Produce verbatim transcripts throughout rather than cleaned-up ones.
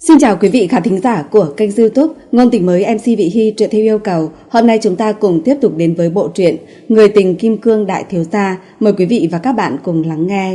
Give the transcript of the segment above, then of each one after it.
Xin chào quý vị khán thính giả của kênh YouTube Ngôn Tình Mới em xê Vị Hy truyện theo yêu cầu. Hôm nay chúng ta cùng tiếp tục đến với bộ truyện Người tình kim cương đại thiếu gia. Mời quý vị và các bạn cùng lắng nghe.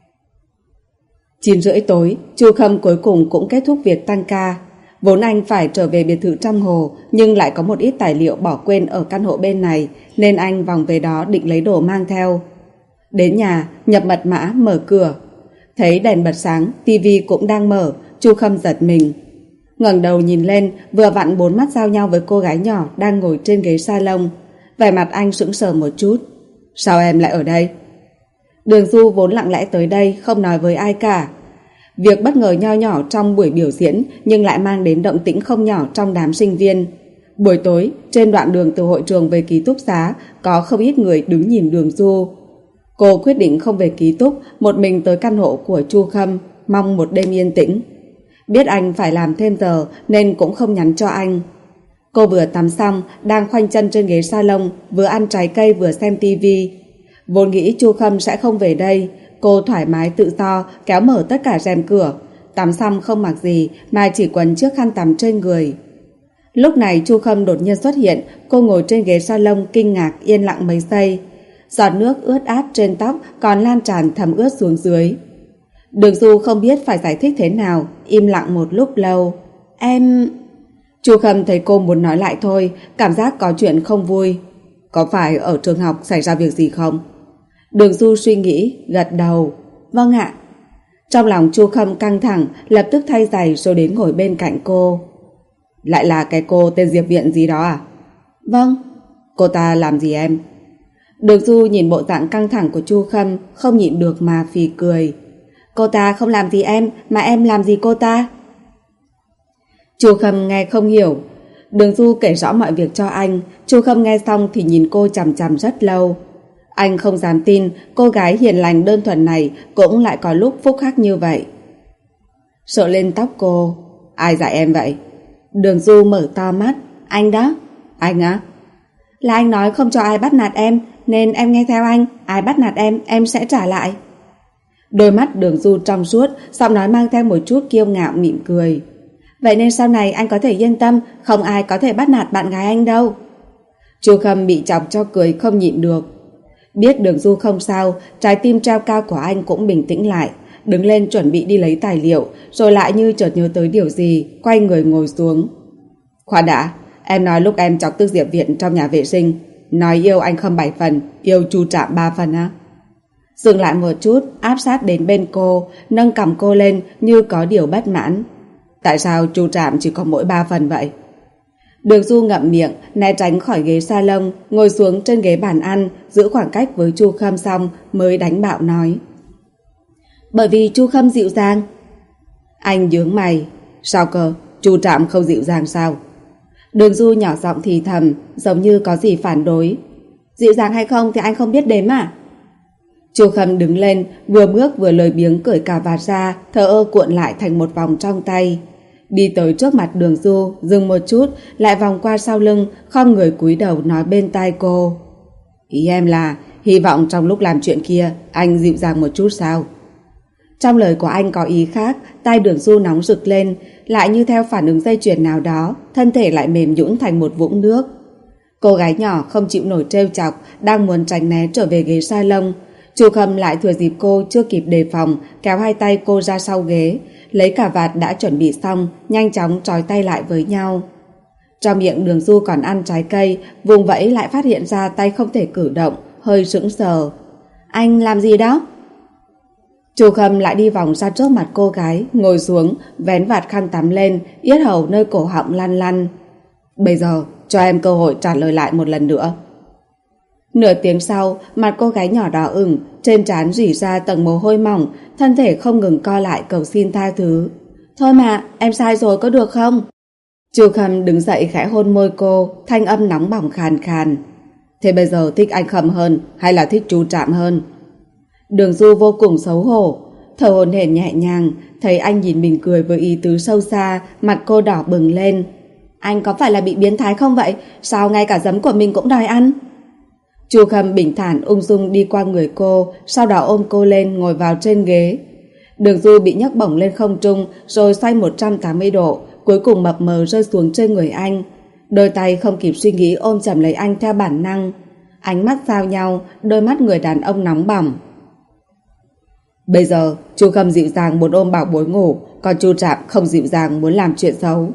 Chín rưỡi tối, Chu Khâm cuối cùng cũng kết thúc việc tăng ca. Vốn anh phải trở về biệt thự trong hồ, nhưng lại có một ít tài liệu bỏ quên ở căn hộ bên này, nên anh vòng về đó định lấy đồ mang theo. Đến nhà, nhập mật mã, mở cửa. Thấy đèn bật sáng, tivi cũng đang mở. Chu Khâm giật mình, ngẩng đầu nhìn lên, vừa vặn bốn mắt giao nhau với cô gái nhỏ đang ngồi trên ghế salon. Vẻ mặt anh sững sờ một chút. Sao em lại ở đây? Đường Du vốn lặng lẽ tới đây, không nói với ai cả. Việc bất ngờ nho nhỏ trong buổi biểu diễn nhưng lại mang đến động tĩnh không nhỏ trong đám sinh viên. Buổi tối, trên đoạn đường từ hội trường về ký túc xá, có không ít người đứng nhìn Đường Du. Cô quyết định không về ký túc, một mình tới căn hộ của Chu Khâm, mong một đêm yên tĩnh. Biết anh phải làm thêm giờ nên cũng không nhắn cho anh. Cô vừa tắm xong, đang khoanh chân trên ghế salon, vừa ăn trái cây vừa xem tivi. Vốn nghĩ Chu Khâm sẽ không về đây, cô thoải mái tự do kéo mở tất cả rèm cửa. Tắm xong không mặc gì mà chỉ quấn chiếc khăn tắm trên người. Lúc này Chu Khâm đột nhiên xuất hiện, cô ngồi trên ghế salon kinh ngạc yên lặng mấy giây. Giọt nước ướt át trên tóc còn lan tràn thấm ướt xuống dưới. Đường Du không biết phải giải thích thế nào, im lặng một lúc lâu. Em... Chu Khâm thấy cô muốn nói lại thôi, cảm giác có chuyện không vui. Có phải ở trường học xảy ra việc gì không? Đường Du suy nghĩ, gật đầu. Vâng ạ. Trong lòng Chu Khâm căng thẳng, lập tức thay giày rồi đến ngồi bên cạnh cô. Lại là cái cô tên Diệp Viện gì đó à? Vâng. Cô ta làm gì em? Đường Du nhìn bộ dạng căng thẳng của Chu Khâm, không nhịn được mà phì cười. Cô ta không làm gì em, mà em làm gì cô ta? Chu Khâm nghe không hiểu. Đường Du kể rõ mọi việc cho anh. Chu Khâm nghe xong thì nhìn cô chằm chằm rất lâu. Anh không dám tin cô gái hiền lành đơn thuần này cũng lại có lúc phúc hắc như vậy. Sợ lên tóc cô. Ai dạy em vậy? Đường Du mở to mắt. Anh đó. Anh á? Là anh nói không cho ai bắt nạt em, nên em nghe theo anh. Ai bắt nạt em, em sẽ trả lại. Đôi mắt Đường Du trong suốt, giọng nói mang theo một chút kiêu ngạo mỉm cười. Vậy nên sau này anh có thể yên tâm, không ai có thể bắt nạt bạn gái anh đâu. Chu Khâm bị chọc cho cười không nhịn được. Biết Đường Du không sao, trái tim treo cao của anh cũng bình tĩnh lại, đứng lên chuẩn bị đi lấy tài liệu, rồi lại như chợt nhớ tới điều gì, quay người ngồi xuống. Khoan đã, em nói lúc em chọc tức Diệp Viện trong nhà vệ sinh, nói yêu anh Khâm bảy phần, yêu Chu Trạm ba phần á? Dừng lại một chút, áp sát đến bên cô, nâng cằm cô lên như có điều bất mãn. Tại sao Chu Trạm chỉ có mỗi ba phần vậy? Đường Du ngậm miệng, né tránh khỏi ghế salon, ngồi xuống trên ghế bàn ăn, giữ khoảng cách với Chu Khâm xong mới đánh bạo nói. Bởi vì Chu Khâm dịu dàng. Anh nhướng mày. Sao cơ? Chu Trạm không dịu dàng sao? Đường Du nhỏ giọng thì thầm, giống như có gì phản đối. Dịu dàng hay không thì anh không biết đếm à? Chu Khâm đứng lên, vừa bước vừa lười biếng cởi cà vạt ra, thờ ơ cuộn lại thành một vòng trong tay. Đi tới trước mặt Đường Du, dừng một chút, lại vòng qua sau lưng, khom người cúi đầu nói bên tai cô. Ý em là, hy vọng trong lúc làm chuyện kia, anh dịu dàng một chút sao? Trong lời của anh có ý khác, tai Đường Du nóng rực lên, lại như theo phản ứng dây chuyền nào đó, thân thể lại mềm nhũn thành một vũng nước. Cô gái nhỏ không chịu nổi trêu chọc, đang muốn tránh né trở về ghế salon. Chu Khâm lại thừa dịp cô chưa kịp đề phòng, kéo hai tay cô ra sau ghế, lấy cà vạt đã chuẩn bị xong, nhanh chóng trói tay lại với nhau. Trong miệng Đường Du còn ăn trái cây, vùng vẫy lại phát hiện ra tay không thể cử động, hơi sững sờ. Anh làm gì đó? Chu Khâm lại đi vòng ra trước mặt cô gái, ngồi xuống, vén vạt khăn tắm lên, yết hầu nơi cổ họng lăn lăn. Bây giờ, cho em cơ hội trả lời lại một lần nữa. Nửa tiếng sau, mặt cô gái nhỏ đỏ ửng, trên trán rỉ ra tầng mồ hôi mỏng, thân thể không ngừng co lại cầu xin tha thứ. Thôi mà, em sai rồi có được không? Chu Khâm đứng dậy khẽ hôn môi cô, thanh âm nóng bỏng khàn khàn. Thế bây giờ thích anh Khâm hơn hay là thích Chu Trạm hơn? Đường Du vô cùng xấu hổ, thở hổn hển nhẹ nhàng, thấy anh nhìn mình cười với ý tứ sâu xa, mặt cô đỏ bừng lên. Anh có phải là bị biến thái không vậy? Sao ngay cả giấm của mình cũng đòi ăn? Chu Khâm bình thản ung dung đi qua người cô, sau đó ôm cô lên ngồi vào trên ghế. Đường Du bị nhấc bổng lên không trung rồi xoay một trăm tám mươi độ, cuối cùng mập mờ rơi xuống trên người anh. Đôi tay không kịp suy nghĩ ôm chầm lấy anh theo bản năng. Ánh mắt giao nhau, đôi mắt người đàn ông nóng bỏng. Bây giờ Chu Khâm dịu dàng muốn ôm bảo bối ngủ, còn Chu Trạm không dịu dàng muốn làm chuyện xấu.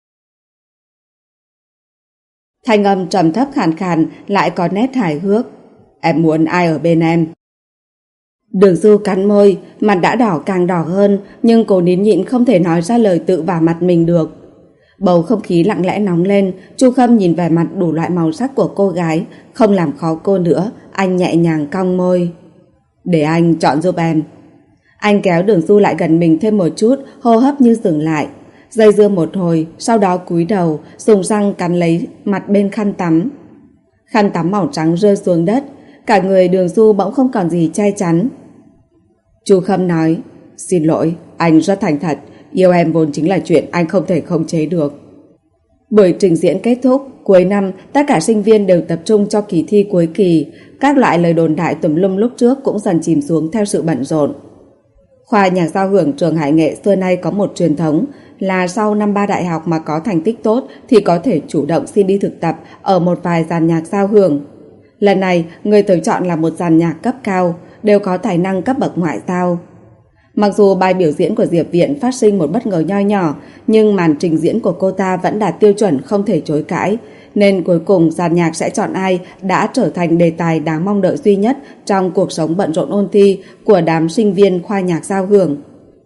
Thanh âm trầm thấp khàn khàn lại có nét hài hước. Em muốn ai ở bên em? Đường Du cắn môi, mặt đã đỏ càng đỏ hơn, nhưng cô nín nhịn không thể nói ra lời tự vả mặt mình được. Bầu không khí lặng lẽ nóng lên. Chu Khâm nhìn vẻ mặt đủ loại màu sắc của cô gái, không làm khó cô nữa. Anh nhẹ nhàng cong môi. Để anh chọn giúp em. Anh kéo Đường Du lại gần mình thêm một chút, hô hấp như dừng lại. Dây dưa một hồi, sau đó cúi đầu, dùng răng cắn lấy mặt bên khăn tắm. Khăn tắm màu trắng rơi xuống đất, cả người Đường Du bỗng không còn gì che chắn. Chu Khâm nói, xin lỗi, anh rất thành thật, yêu em vốn chính là chuyện anh không thể khống chế được. Buổi trình diễn kết thúc, cuối năm tất cả sinh viên đều tập trung cho kỳ thi cuối kỳ, các loại lời đồn đại tùm lum lúc trước cũng dần chìm xuống theo sự bận rộn. Khoa nhạc giao hưởng trường Hải Nghệ xưa nay có một truyền thống là sau năm ba đại học mà có thành tích tốt thì có thể chủ động xin đi thực tập ở một vài dàn nhạc giao hưởng. Lần này, người tới chọn là một dàn nhạc cấp cao, đều có tài năng cấp bậc ngoại giao. Mặc dù bài biểu diễn của Diệp Viện phát sinh một bất ngờ nho nhỏ, nhưng màn trình diễn của cô ta vẫn đạt tiêu chuẩn không thể chối cãi, nên cuối cùng dàn nhạc sẽ chọn ai đã trở thành đề tài đáng mong đợi duy nhất trong cuộc sống bận rộn ôn thi của đám sinh viên khoa nhạc giao hưởng.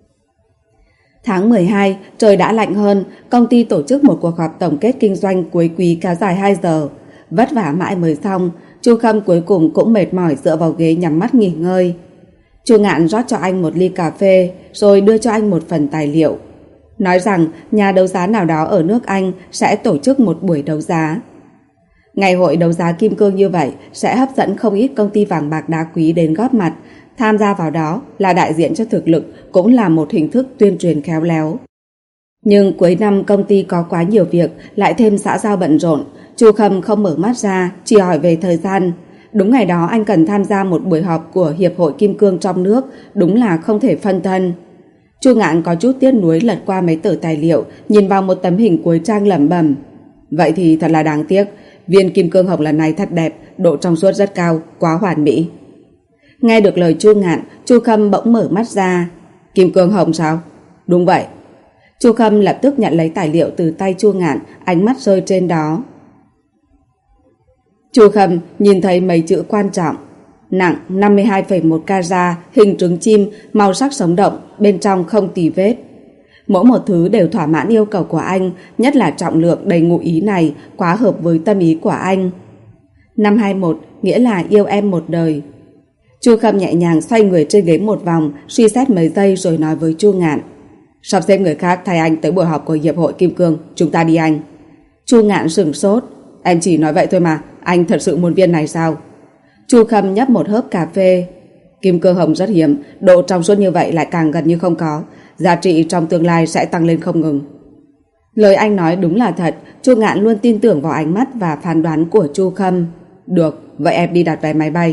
Tháng mười hai, trời đã lạnh hơn, công ty tổ chức một cuộc họp tổng kết kinh doanh cuối quý kéo dài hai giờ. Vất vả mãi mới xong, Chu Khâm cuối cùng cũng mệt mỏi dựa vào ghế nhắm mắt nghỉ ngơi. Chu Ngạn rót cho anh một ly cà phê rồi đưa cho anh một phần tài liệu, nói rằng nhà đấu giá nào đó ở nước Anh sẽ tổ chức một buổi đấu giá. Ngày hội đấu giá kim cương như vậy sẽ hấp dẫn không ít công ty vàng bạc đá quý đến góp mặt. Tham gia vào đó là đại diện cho thực lực, cũng là một hình thức tuyên truyền khéo léo. Nhưng cuối năm công ty có quá nhiều việc, lại thêm xã giao bận rộn, Chu Khâm không mở mắt ra, chỉ hỏi về thời gian. Đúng ngày đó anh cần tham gia một buổi họp của Hiệp hội Kim Cương trong nước, đúng là không thể phân thân. Chu Ngạn có chút tiếc nuối lật qua mấy tờ tài liệu, nhìn vào một tấm hình cuối trang lẩm bẩm. Vậy thì thật là đáng tiếc, viên kim cương hồng lần này thật đẹp, độ trong suốt rất cao, quá hoàn mỹ. Nghe được lời Chu Ngạn, Chu Khâm bỗng mở mắt ra. Kim cương hồng sao? Đúng vậy. Chu Khâm lập tức nhận lấy tài liệu từ tay Chu Ngạn, ánh mắt rơi trên đó. Chu Khâm nhìn thấy mấy chữ quan trọng: nặng năm mươi hai phẩy một carat, hình trứng chim, màu sắc sống động, bên trong không tì vết. Mỗi một thứ đều thỏa mãn yêu cầu của anh, nhất là trọng lượng đầy ngụ ý này quá hợp với tâm ý của anh. Năm hai mốt nghĩa là yêu em một đời. Chu Khâm nhẹ nhàng xoay người trên ghế một vòng, suy xét mấy giây rồi nói với Chu Ngạn. Sắp xếp người khác thay anh tới buổi họp của Hiệp hội Kim Cương, chúng ta đi anh. Chu Ngạn sửng sốt. Em chỉ nói vậy thôi mà, anh thật sự muốn viên này sao? Chu Khâm nhấp một hớp cà phê. Kim cương hồng rất hiếm, độ trong suốt như vậy lại càng gần như không có, giá trị trong tương lai sẽ tăng lên không ngừng. Lời anh nói đúng là thật. Chu Ngạn luôn tin tưởng vào ánh mắt và phán đoán của Chu Khâm. Được, vậy em đi đặt vé máy bay.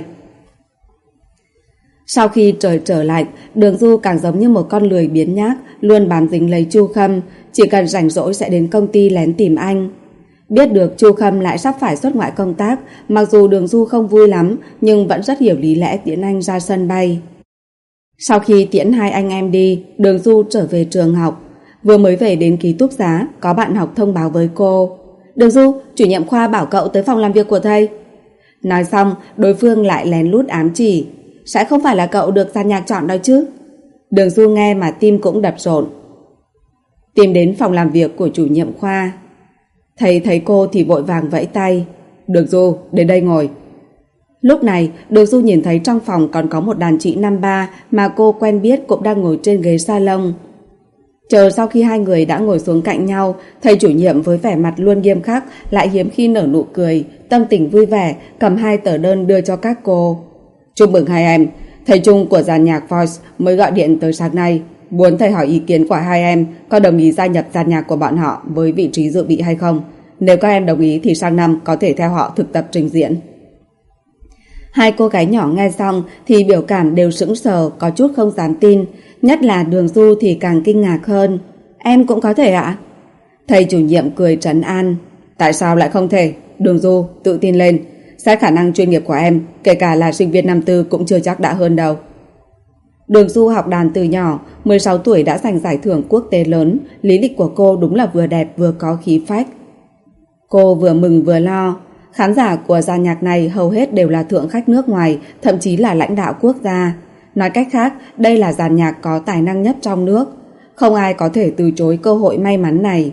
Sau khi trời trở lạnh, Đường Du càng giống như một con lười biếng nhác, luôn bám dính lấy Chu Khâm, chỉ cần rảnh rỗi sẽ đến công ty lén tìm anh. Biết được Chu Khâm lại sắp phải xuất ngoại công tác, mặc dù Đường Du không vui lắm, nhưng vẫn rất hiểu lý lẽ tiễn anh ra sân bay. Sau khi tiễn hai anh em đi, Đường Du trở về trường học. Vừa mới về đến ký túc xá, có bạn học thông báo với cô. Đường Du, chủ nhiệm khoa bảo cậu tới phòng làm việc của thầy. Nói xong, đối phương lại lén lút ám chỉ. Sẽ không phải là cậu được dàn nhạc chọn đó chứ? Đường Du nghe mà tim cũng đập rộn. Tìm đến phòng làm việc của chủ nhiệm khoa. Thầy thấy cô thì vội vàng vẫy tay. Đường Du, đến đây ngồi. Lúc này, Đường Du nhìn thấy trong phòng còn có một đàn chị năm ba mà cô quen biết cũng đang ngồi trên ghế salon. Chờ sau khi hai người đã ngồi xuống cạnh nhau, thầy chủ nhiệm với vẻ mặt luôn nghiêm khắc lại hiếm khi nở nụ cười, tâm tình vui vẻ, cầm hai tờ đơn đưa cho các cô. Chúc mừng hai em, thầy Trung của dàn nhạc Voice mới gọi điện tới sáng nay, muốn thầy hỏi ý kiến của hai em có đồng ý gia nhập dàn nhạc của bọn họ với vị trí dự bị hay không. Nếu các em đồng ý thì sang năm có thể theo họ thực tập trình diễn. Hai cô gái nhỏ nghe xong thì biểu cảm đều sững sờ, có chút không dám tin. nhất là Đường Du thì càng kinh ngạc hơn. Em cũng có thể ạ? Thầy chủ nhiệm cười trấn an. Tại sao lại không thể? Đường Du, tự tin lên. Xét khả năng chuyên nghiệp của em, kể cả là sinh viên năm tư cũng chưa chắc đã hơn đâu. Đường Du học đàn từ nhỏ, mười sáu tuổi đã giành giải thưởng quốc tế lớn. Lý lịch của cô đúng là vừa đẹp vừa có khí phách. Cô vừa mừng vừa lo. Khán giả của dàn nhạc này hầu hết đều là thượng khách nước ngoài, thậm chí là lãnh đạo quốc gia. Nói cách khác, đây là dàn nhạc có tài năng nhất trong nước. Không ai có thể từ chối cơ hội may mắn này.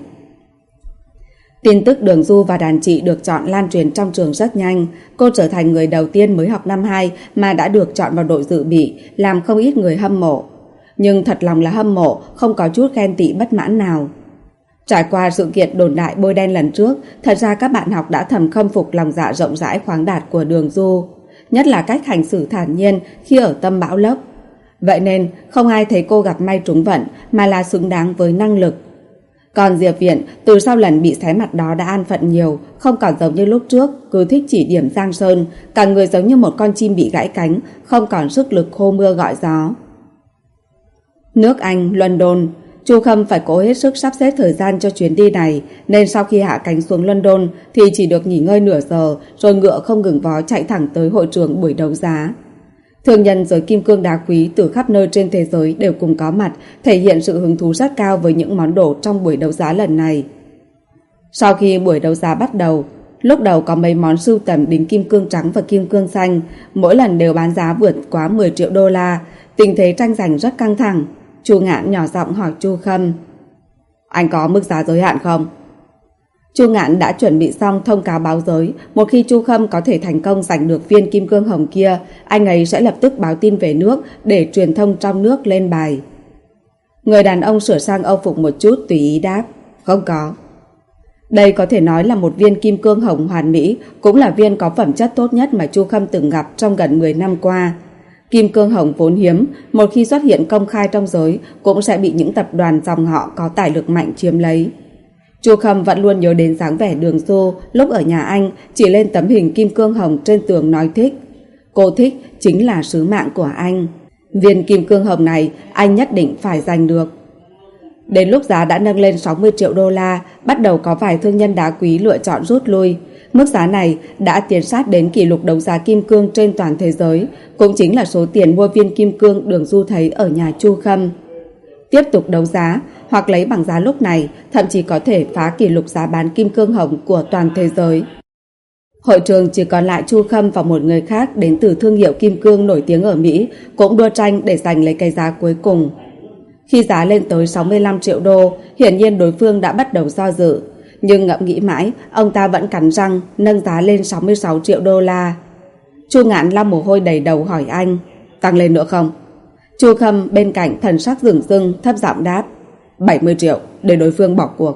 Tin tức Đường Du và đàn chị được chọn lan truyền trong trường rất nhanh. Cô trở thành người đầu tiên mới học năm hai mà đã được chọn vào đội dự bị, làm không ít người hâm mộ. Nhưng thật lòng là hâm mộ, không có chút ghen tị bất mãn nào. Trải qua sự kiện đồn đại bôi đen lần trước, thật ra các bạn học đã thầm khâm phục lòng dạ rộng rãi khoáng đạt của Đường Du, nhất là cách hành xử thản nhiên khi ở tâm bão lốc. Vậy nên không ai thấy cô gặp may trúng vận, mà là xứng đáng với năng lực. Còn Diệp Viện từ sau lần bị xé mặt đó đã an phận nhiều, không còn giống như lúc trước cứ thích chỉ điểm Giang Sơn, cả người giống như một con chim bị gãy cánh, không còn sức lực hô mưa gọi gió. Nước Anh, London. Chu Khâm phải cố hết sức sắp xếp thời gian cho chuyến đi này, nên sau khi hạ cánh xuống London thì chỉ được nghỉ ngơi nửa giờ, rồi ngựa không ngừng vó chạy thẳng tới hội trường buổi đấu giá. Thương nhân giới kim cương đá quý từ khắp nơi trên thế giới đều cùng có mặt, thể hiện sự hứng thú rất cao với những món đồ trong buổi đấu giá lần này. Sau khi buổi đấu giá bắt đầu, lúc đầu có mấy món sưu tầm đính kim cương trắng và kim cương xanh, mỗi lần đều bán giá vượt quá mười triệu đô la, tình thế tranh giành rất căng thẳng. Chu Ngạn nhỏ giọng hỏi Chu Khâm. Anh có mức giá giới hạn không? Chu Ngạn đã chuẩn bị xong thông cáo báo giới, một khi Chu Khâm có thể thành công giành được viên kim cương hồng kia, anh ấy sẽ lập tức báo tin về nước để truyền thông trong nước lên bài. Người đàn ông sửa sang âu phục một chút tùy ý đáp. Không có. Đây có thể nói là một viên kim cương hồng hoàn mỹ, cũng là viên có phẩm chất tốt nhất mà Chu Khâm từng gặp trong gần mười năm qua. Kim cương hồng vốn hiếm, một khi xuất hiện công khai trong giới cũng sẽ bị những tập đoàn dòng họ có tài lực mạnh chiếm lấy. Chu Khâm vẫn luôn nhớ đến dáng vẻ Đường Du lúc ở nhà anh, chỉ lên tấm hình kim cương hồng trên tường nói thích. Cô thích chính là sứ mạng của anh. Viên kim cương hồng này anh nhất định phải giành được. Đến lúc giá đã nâng lên sáu mươi triệu đô la, bắt đầu có vài thương nhân đá quý lựa chọn rút lui. Mức giá này đã tiến sát đến kỷ lục đấu giá kim cương trên toàn thế giới, cũng chính là số tiền mua viên kim cương Đường Du thấy ở nhà Chu Khâm. Tiếp tục đấu giá hoặc lấy bằng giá lúc này, thậm chí có thể phá kỷ lục giá bán kim cương hồng của toàn thế giới. Hội trường chỉ còn lại Chu Khâm và một người khác đến từ thương hiệu kim cương nổi tiếng ở Mỹ, cũng đua tranh để giành lấy cái giá cuối cùng. Khi giá lên tới sáu mươi lăm triệu đô, hiển nhiên đối phương đã bắt đầu do dự. Nhưng ngẫm nghĩ mãi, ông ta vẫn cắn răng nâng giá lên sáu mươi sáu triệu đô la. Chu Ngạn lau mồ hôi đầy đầu hỏi anh, tăng lên nữa không? Chu Khâm bên cạnh thần sắc rừng rưng thấp giọng đáp, bảy mươi triệu để đối phương bỏ cuộc.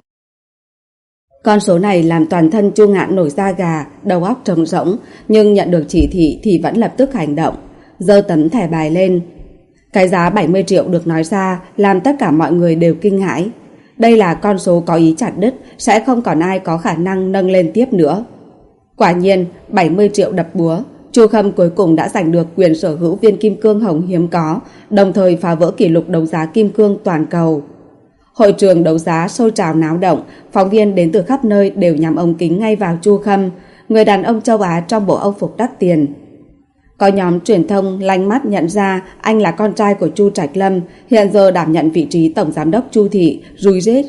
Con số này làm toàn thân Chu Ngạn nổi da gà, đầu óc trống rỗng, nhưng nhận được chỉ thị thì vẫn lập tức hành động, giơ tấm thẻ bài lên. Cái giá bảy mươi triệu được nói ra làm tất cả mọi người đều kinh hãi. Đây là con số có ý chặt đứt, sẽ không còn ai có khả năng nâng lên tiếp nữa. Quả nhiên, bảy mươi triệu đập búa, Chu Khâm cuối cùng đã giành được quyền sở hữu viên kim cương hồng hiếm có, đồng thời phá vỡ kỷ lục đấu giá kim cương toàn cầu. Hội trường đấu giá sôi trào náo động, phóng viên đến từ khắp nơi đều nhắm ống kính ngay vào Chu Khâm, người đàn ông châu Á trong bộ âu phục đắt tiền. Có nhóm truyền thông lanh mắt nhận ra anh là con trai của Chu Trạch Lâm, hiện giờ đảm nhận vị trí tổng giám đốc Chu thị, rùi rít.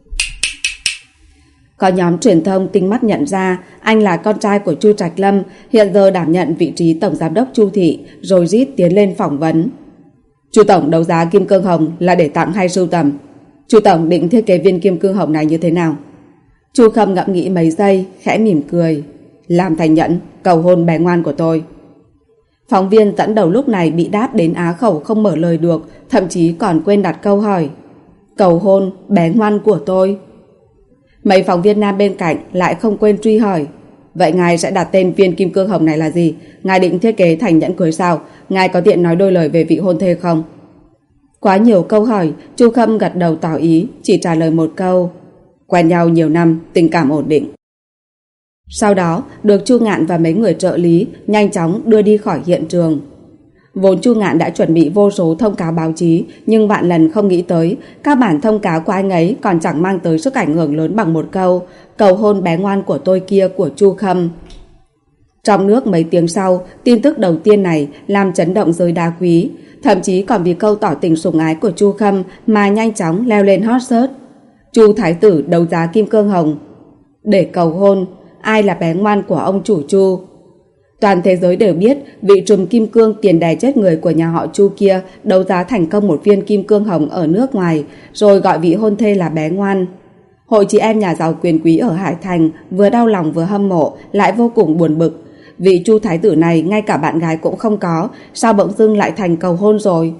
Có nhóm truyền thông tinh mắt nhận ra anh là con trai của Chu Trạch Lâm, hiện giờ đảm nhận vị trí tổng giám đốc Chu thị, rồi rít tiến lên phỏng vấn. Chu tổng đấu giá kim cương hồng là để tặng hay sưu tầm? Chu tổng định thiết kế viên kim cương hồng này như thế nào? Chu Khâm ngẫm nghĩ mấy giây, khẽ mỉm cười. Làm thành nhẫn, cầu hôn bé ngoan của tôi. Phóng viên dẫn đầu lúc này bị đáp đến á khẩu không mở lời được, thậm chí còn quên đặt câu hỏi. Cầu hôn bé ngoan của tôi. Mấy phóng viên nam bên cạnh lại không quên truy hỏi. Vậy ngài sẽ đặt tên viên kim cương hồng này là gì? Ngài định thiết kế thành nhẫn cưới sao? Ngài có tiện nói đôi lời về vị hôn thê không? Quá nhiều câu hỏi, Chu Khâm gật đầu tỏ ý, chỉ trả lời một câu. Quen nhau nhiều năm, tình cảm ổn định. Sau đó được Chu Ngạn và mấy người trợ lý nhanh chóng đưa đi khỏi hiện trường. Vốn Chu Ngạn đã chuẩn bị vô số thông cáo báo chí, nhưng vạn lần không nghĩ tới các bản thông cáo của anh ấy còn chẳng mang tới sức ảnh hưởng lớn bằng một câu cầu hôn bé ngoan của tôi kia của Chu Khâm. Trong nước mấy tiếng sau, tin tức đầu tiên này làm chấn động giới đá quý, thậm chí còn vì câu tỏ tình sủng ái của Chu Khâm mà nhanh chóng leo lên hot search. Chu thái tử đấu giá kim cương hồng để cầu hôn, ai là bé ngoan của ông chủ Chu. Toàn thế giới đều biết vị trùm kim cương tiền đè chết người của nhà họ Chu kia đấu giá thành công một viên kim cương hồng ở nước ngoài, rồi gọi vị hôn thê là bé ngoan. Hội chị em nhà giàu quyền quý ở Hải Thành vừa đau lòng vừa hâm mộ, lại vô cùng buồn bực. Vị Chu thái tử này ngay cả bạn gái cũng không có, sao bỗng dưng lại thành cầu hôn rồi?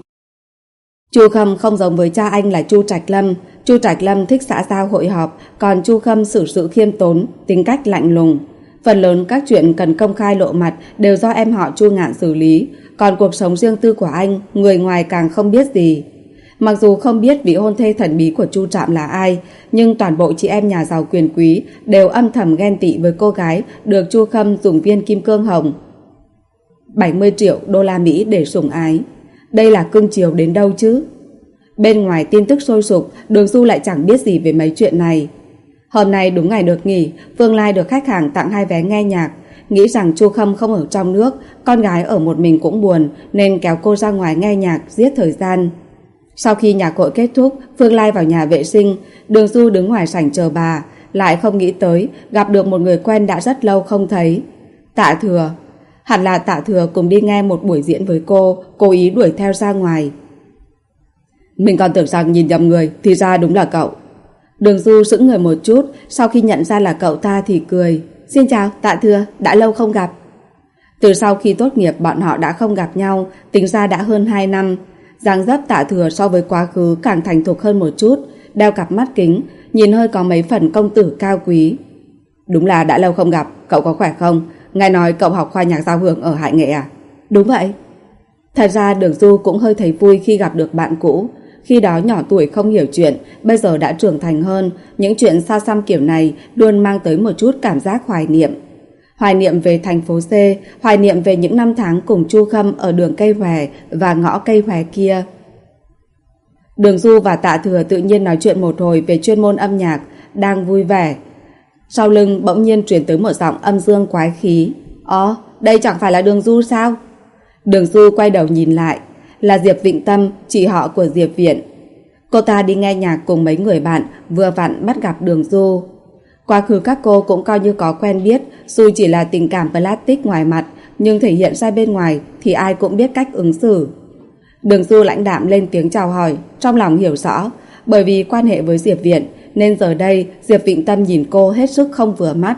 Chu Khâm không giống với cha anh là Chu Trạch Lâm. Chu Trạch Lâm thích xã giao hội họp, còn Chu Khâm xử sự khiêm tốn, tính cách lạnh lùng. Phần lớn các chuyện cần công khai lộ mặt đều do em họ Chu Ngạn xử lý, còn cuộc sống riêng tư của anh, người ngoài càng không biết gì. Mặc dù không biết vị hôn thê thần bí của Chu Trạm là ai, nhưng toàn bộ chị em nhà giàu quyền quý đều âm thầm ghen tị với cô gái được Chu Khâm dùng viên kim cương hồng bảy mươi triệu đô la Mỹ để sủng ái. Đây là cưng chiều đến đâu chứ? Bên ngoài tin tức sôi sục, Đường Du lại chẳng biết gì về mấy chuyện này. Hôm nay đúng ngày được nghỉ, Phương Lai được khách hàng tặng hai vé nghe nhạc. Nghĩ rằng Chu Khâm không ở trong nước, con gái ở một mình cũng buồn, nên kéo cô ra ngoài nghe nhạc giết thời gian. Sau khi nhạc hội kết thúc, Phương Lai vào nhà vệ sinh, Đường Du đứng ngoài sảnh chờ bà, lại không nghĩ tới gặp được một người quen đã rất lâu không thấy. Tạ Thừa. Hẳn là Tạ Thừa cùng đi nghe một buổi diễn với cô, cố ý đuổi theo ra ngoài. Mình còn tưởng rằng nhìn nhầm người, thì ra đúng là cậu. Đường Du sững người một chút, sau khi nhận ra là cậu ta thì cười. Xin chào, Tạ Thừa, đã lâu không gặp. Từ sau khi tốt nghiệp bọn họ đã không gặp nhau, tính ra đã hơn hai năm. Dáng dấp Tạ Thừa so với quá khứ càng thành thục hơn một chút, đeo cặp mắt kính, nhìn hơi có mấy phần công tử cao quý. Đúng là đã lâu không gặp, cậu có khỏe không? Nghe nói cậu học khoa nhạc giao hưởng ở Hải Nghệ à? Đúng vậy. Thật ra Đường Du cũng hơi thấy vui khi gặp được bạn cũ. Khi đó nhỏ tuổi không hiểu chuyện, bây giờ đã trưởng thành hơn, những chuyện xa xăm kiểu này luôn mang tới một chút cảm giác hoài niệm. Hoài niệm về thành phố C, hoài niệm về những năm tháng cùng Chu Khâm ở đường Cây Hòe và ngõ Cây Hòe kia. Đường Du và Tạ Thừa tự nhiên nói chuyện một hồi về chuyên môn âm nhạc, đang vui vẻ. Sau lưng bỗng nhiên truyền tới một giọng âm dương quái khí. Ồ, đây chẳng phải là Đường Du sao? Đường Du quay đầu nhìn lại, là Diệp Vịnh Tâm, chị họ của Diệp Viện. Cô ta đi nghe nhạc cùng mấy người bạn, vừa vặn bắt gặp Đường Du. Quá khứ các cô cũng coi như có quen biết, dù chỉ là tình cảm plastic ngoài mặt, nhưng thể hiện ra bên ngoài thì ai cũng biết cách ứng xử. Đường Du lãnh đạm lên tiếng chào hỏi, trong lòng hiểu rõ, bởi vì quan hệ với Diệp Viện nên giờ đây Diệp Vịnh Tâm nhìn cô hết sức không vừa mắt.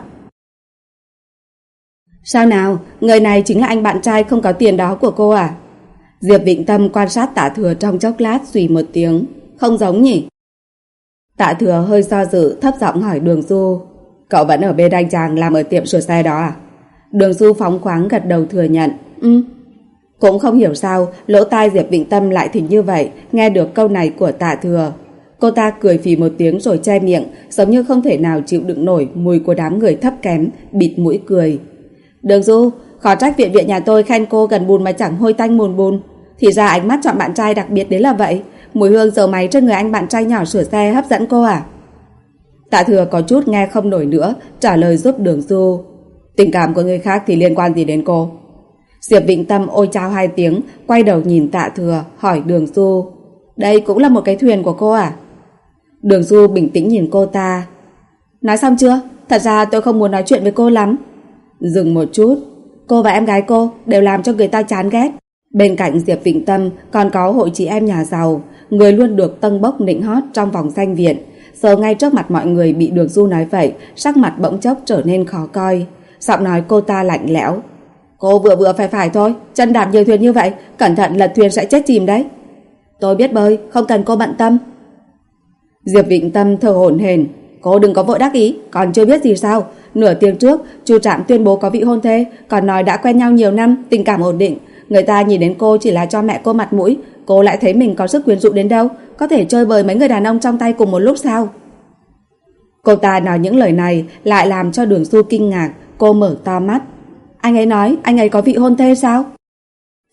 Sao nào, người này chính là anh bạn trai không có tiền đó của cô à? Diệp Vịnh Tâm quan sát Tạ Thừa trong chốc lát, xùy một tiếng. Không giống nhỉ? Tạ Thừa hơi do dự, thấp giọng hỏi Đường Du. Cậu vẫn ở bên anh chàng làm ở tiệm sửa xe đó à? Đường Du phóng khoáng gật đầu thừa nhận. Ừ. Cũng không hiểu sao lỗ tai Diệp Vịnh Tâm lại thỉnh như vậy, nghe được câu này của Tạ Thừa. Cô ta cười phì một tiếng rồi che miệng, giống như không thể nào chịu đựng nổi mùi của đám người thấp kém, bịt mũi cười. Đường Du, khó trách viện viện nhà tôi khen cô gần bùn mà chẳng hôi tanh mùn bùn. Thì ra ánh mắt chọn bạn trai đặc biệt đến là vậy. Mùi hương dầu máy trên người anh bạn trai nhỏ sửa xe hấp dẫn cô à? Tạ Thừa có chút nghe không nổi nữa, trả lời giúp Đường Du. Tình cảm của người khác thì liên quan gì đến cô? Diệp Vịnh Tâm ôi chao hai tiếng, quay đầu nhìn Tạ Thừa, hỏi Đường Du. Đây cũng là một cái thuyền của cô à? Đường Du bình tĩnh nhìn cô ta. Nói xong chưa? Thật ra tôi không muốn nói chuyện với cô lắm. Dừng một chút. Cô và em gái cô đều làm cho người ta chán ghét. Bên cạnh Diệp Vịnh Tâm còn có hội chị em nhà giàu, người luôn được tâng bốc nịnh hót trong vòng danh viện. Giờ ngay trước mặt mọi người bị Đường Du nói vậy, sắc mặt bỗng chốc trở nên khó coi. Giọng nói cô ta lạnh lẽo. Cô vừa vừa phải phải thôi, chân đạp nhiều thuyền như vậy, cẩn thận lật thuyền sẽ chết chìm đấy. Tôi biết bơi, không cần cô bận tâm. Diệp Vịnh Tâm thở hổn hển. Cô đừng có vội đắc ý, còn chưa biết gì sao? Nửa tiếng trước, Chu Trạm tuyên bố có vị hôn thê, còn nói đã quen nhau nhiều năm, tình cảm ổn định. Người ta nhìn đến cô chỉ là cho mẹ cô mặt mũi, cô lại thấy mình có sức quyến rũ đến đâu, có thể chơi bời mấy người đàn ông trong tay cùng một lúc sao? Cô ta nói những lời này lại làm cho Đường Du kinh ngạc, cô mở to mắt. Anh ấy nói anh ấy có vị hôn thê sao?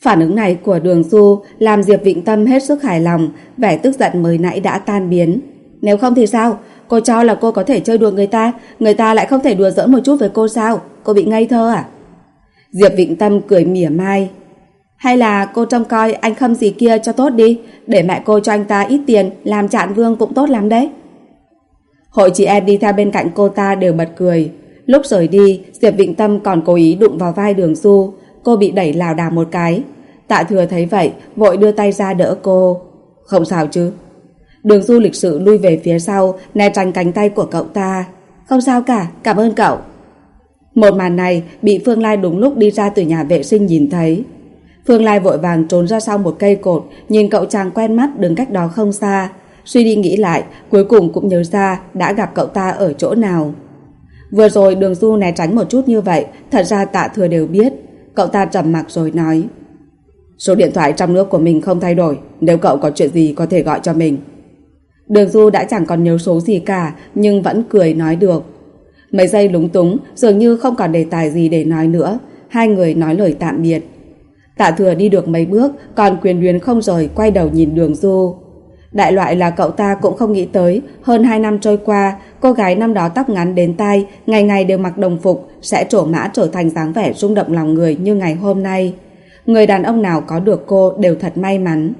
Phản ứng này của Đường Du làm Diệp Vịnh Tâm hết sức hài lòng, vẻ tức giận mới nãy đã tan biến. Nếu không thì sao? Cô cho là cô có thể chơi đùa người ta, người ta lại không thể đùa giỡn một chút với cô sao? Cô bị ngây thơ à? Diệp Vịnh Tâm cười mỉa mai. Hay là cô trông coi anh Khâm gì kia cho tốt đi, để mẹ cô cho anh ta ít tiền làm Trạng Vương cũng tốt lắm đấy. Hội chị em đi theo bên cạnh cô ta đều bật cười. Lúc rời đi, Diệp Vịnh Tâm còn cố ý đụng vào vai Đường Du. Cô bị đẩy lảo đảo một cái. Tạ Thừa thấy vậy, vội đưa tay ra đỡ cô. Không sao chứ? Đường Du lịch sự lui về phía sau, né tránh cánh tay của cậu ta. Không sao cả, cảm ơn cậu. Một màn này bị Phương Lai đúng lúc đi ra từ nhà vệ sinh nhìn thấy. Phương Lai vội vàng trốn ra sau một cây cột, nhìn cậu chàng quen mắt đứng cách đó không xa. Suy đi nghĩ lại, cuối cùng cũng nhớ ra đã gặp cậu ta ở chỗ nào. Vừa rồi Đường Du né tránh một chút như vậy, thật ra Tạ Thừa đều biết. Cậu ta trầm mặc rồi nói: Số điện thoại trong nước của mình không thay đổi, nếu cậu có chuyện gì có thể gọi cho mình. Đường Du đã chẳng còn nhớ số gì cả, nhưng vẫn cười nói được. Mấy giây lúng túng, dường như không còn đề tài gì để nói nữa. Hai người nói lời tạm biệt. Tạ Thừa đi được mấy bước, còn Quyền Luyến không rời, quay đầu nhìn Đường Du. Đại loại là cậu ta cũng không nghĩ tới, hơn hai năm trôi qua, cô gái năm đó tóc ngắn đến tai, ngày ngày đều mặc đồng phục, sẽ trổ mã trở thành dáng vẻ rung động lòng người như ngày hôm nay. Người đàn ông nào có được cô đều thật may mắn.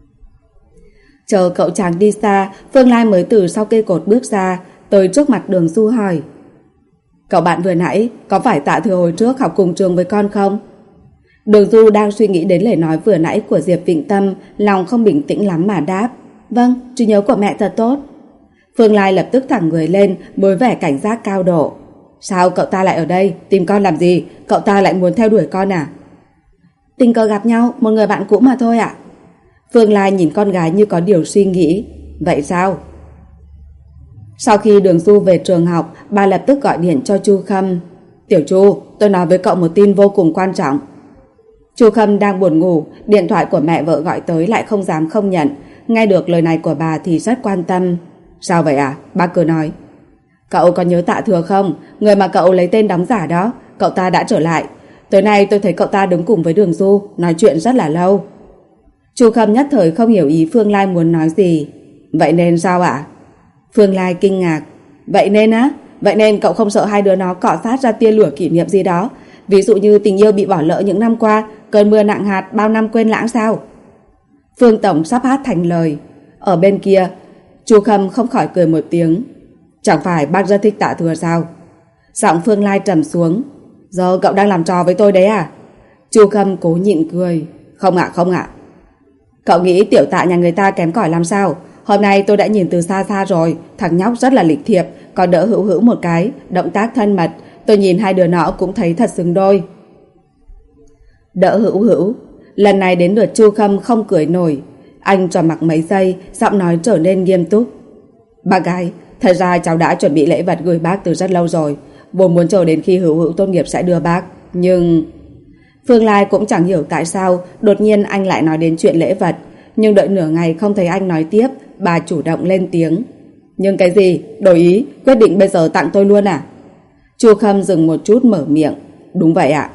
Chờ cậu chàng đi xa, Phương Lai mới từ sau cây cột bước ra, tới trước mặt Đường Du hỏi: Cậu bạn vừa nãy có phải Tạ Thừa hồi trước học cùng trường với con không? Đường Du đang suy nghĩ đến lời nói vừa nãy của Diệp Vịnh Tâm, lòng không bình tĩnh lắm mà đáp: Vâng, trí nhớ của mẹ thật tốt. Phương Lai lập tức thẳng người lên với vẻ cảnh giác cao độ. Sao cậu ta lại ở đây? Tìm con làm gì? Cậu ta lại muốn theo đuổi con à? Tình cờ gặp nhau, một người bạn cũ mà thôi ạ. Phương Lai nhìn con gái như có điều suy nghĩ. Vậy sao? Sau khi Đường Du về trường học, bà lập tức gọi điện cho Chu Khâm. Tiểu Chu, tôi nói với cậu một tin vô cùng quan trọng. Chu Khâm đang buồn ngủ, điện thoại của mẹ vợ gọi tới lại không dám không nhận. Nghe được lời này của bà thì rất quan tâm. Sao vậy à? Bác cứ nói. Cậu có nhớ Tạ Thừa không? Người mà cậu lấy tên đóng giả đó. Cậu ta đã trở lại. Tối nay tôi thấy cậu ta đứng cùng với Đường Du, nói chuyện rất là lâu. Chu Khâm nhất thời không hiểu ý Phương Lai muốn nói gì. Vậy nên sao ạ? Phương Lai kinh ngạc. Vậy nên á? Vậy nên cậu không sợ hai đứa nó cọ sát ra tia lửa kỷ niệm gì đó? Ví dụ như tình yêu bị bỏ lỡ những năm qua, cơn mưa nặng hạt bao năm quên lãng sao? Phương Tổng sắp hát thành lời. Ở bên kia, Chu Khâm không khỏi cười một tiếng. Chẳng phải bác rất thích Tạ Thừa sao? Giọng Phương Lai trầm xuống. Giờ cậu đang làm trò với tôi đấy à? Chu Khâm cố nhịn cười. Không ạ, không ạ. Cậu nghĩ tiểu Tạ nhà người ta kém cỏi làm sao? Hôm nay tôi đã nhìn từ xa xa rồi, thằng nhóc rất là lịch thiệp, còn đỡ Hữu Hữu một cái, động tác thân mật. Tôi nhìn hai đứa nó cũng thấy thật xứng đôi. Đỡ Hữu Hữu. Lần này đến lượt Chu Khâm không cười nổi. Anh trầm mặc mấy giây, giọng nói trở nên nghiêm túc. Bác gái, thật ra cháu đã chuẩn bị lễ vật gửi bác từ rất lâu rồi, vốn muốn chờ đến khi Hữu Hữu tốt nghiệp sẽ đưa bác. Nhưng... Phương Lai cũng chẳng hiểu tại sao đột nhiên anh lại nói đến chuyện lễ vật. Nhưng đợi nửa ngày không thấy anh nói tiếp, bà chủ động lên tiếng. Nhưng cái gì? Đổi ý? Quyết định bây giờ tặng tôi luôn à? Chu Khâm dừng một chút mở miệng. Đúng vậy ạ.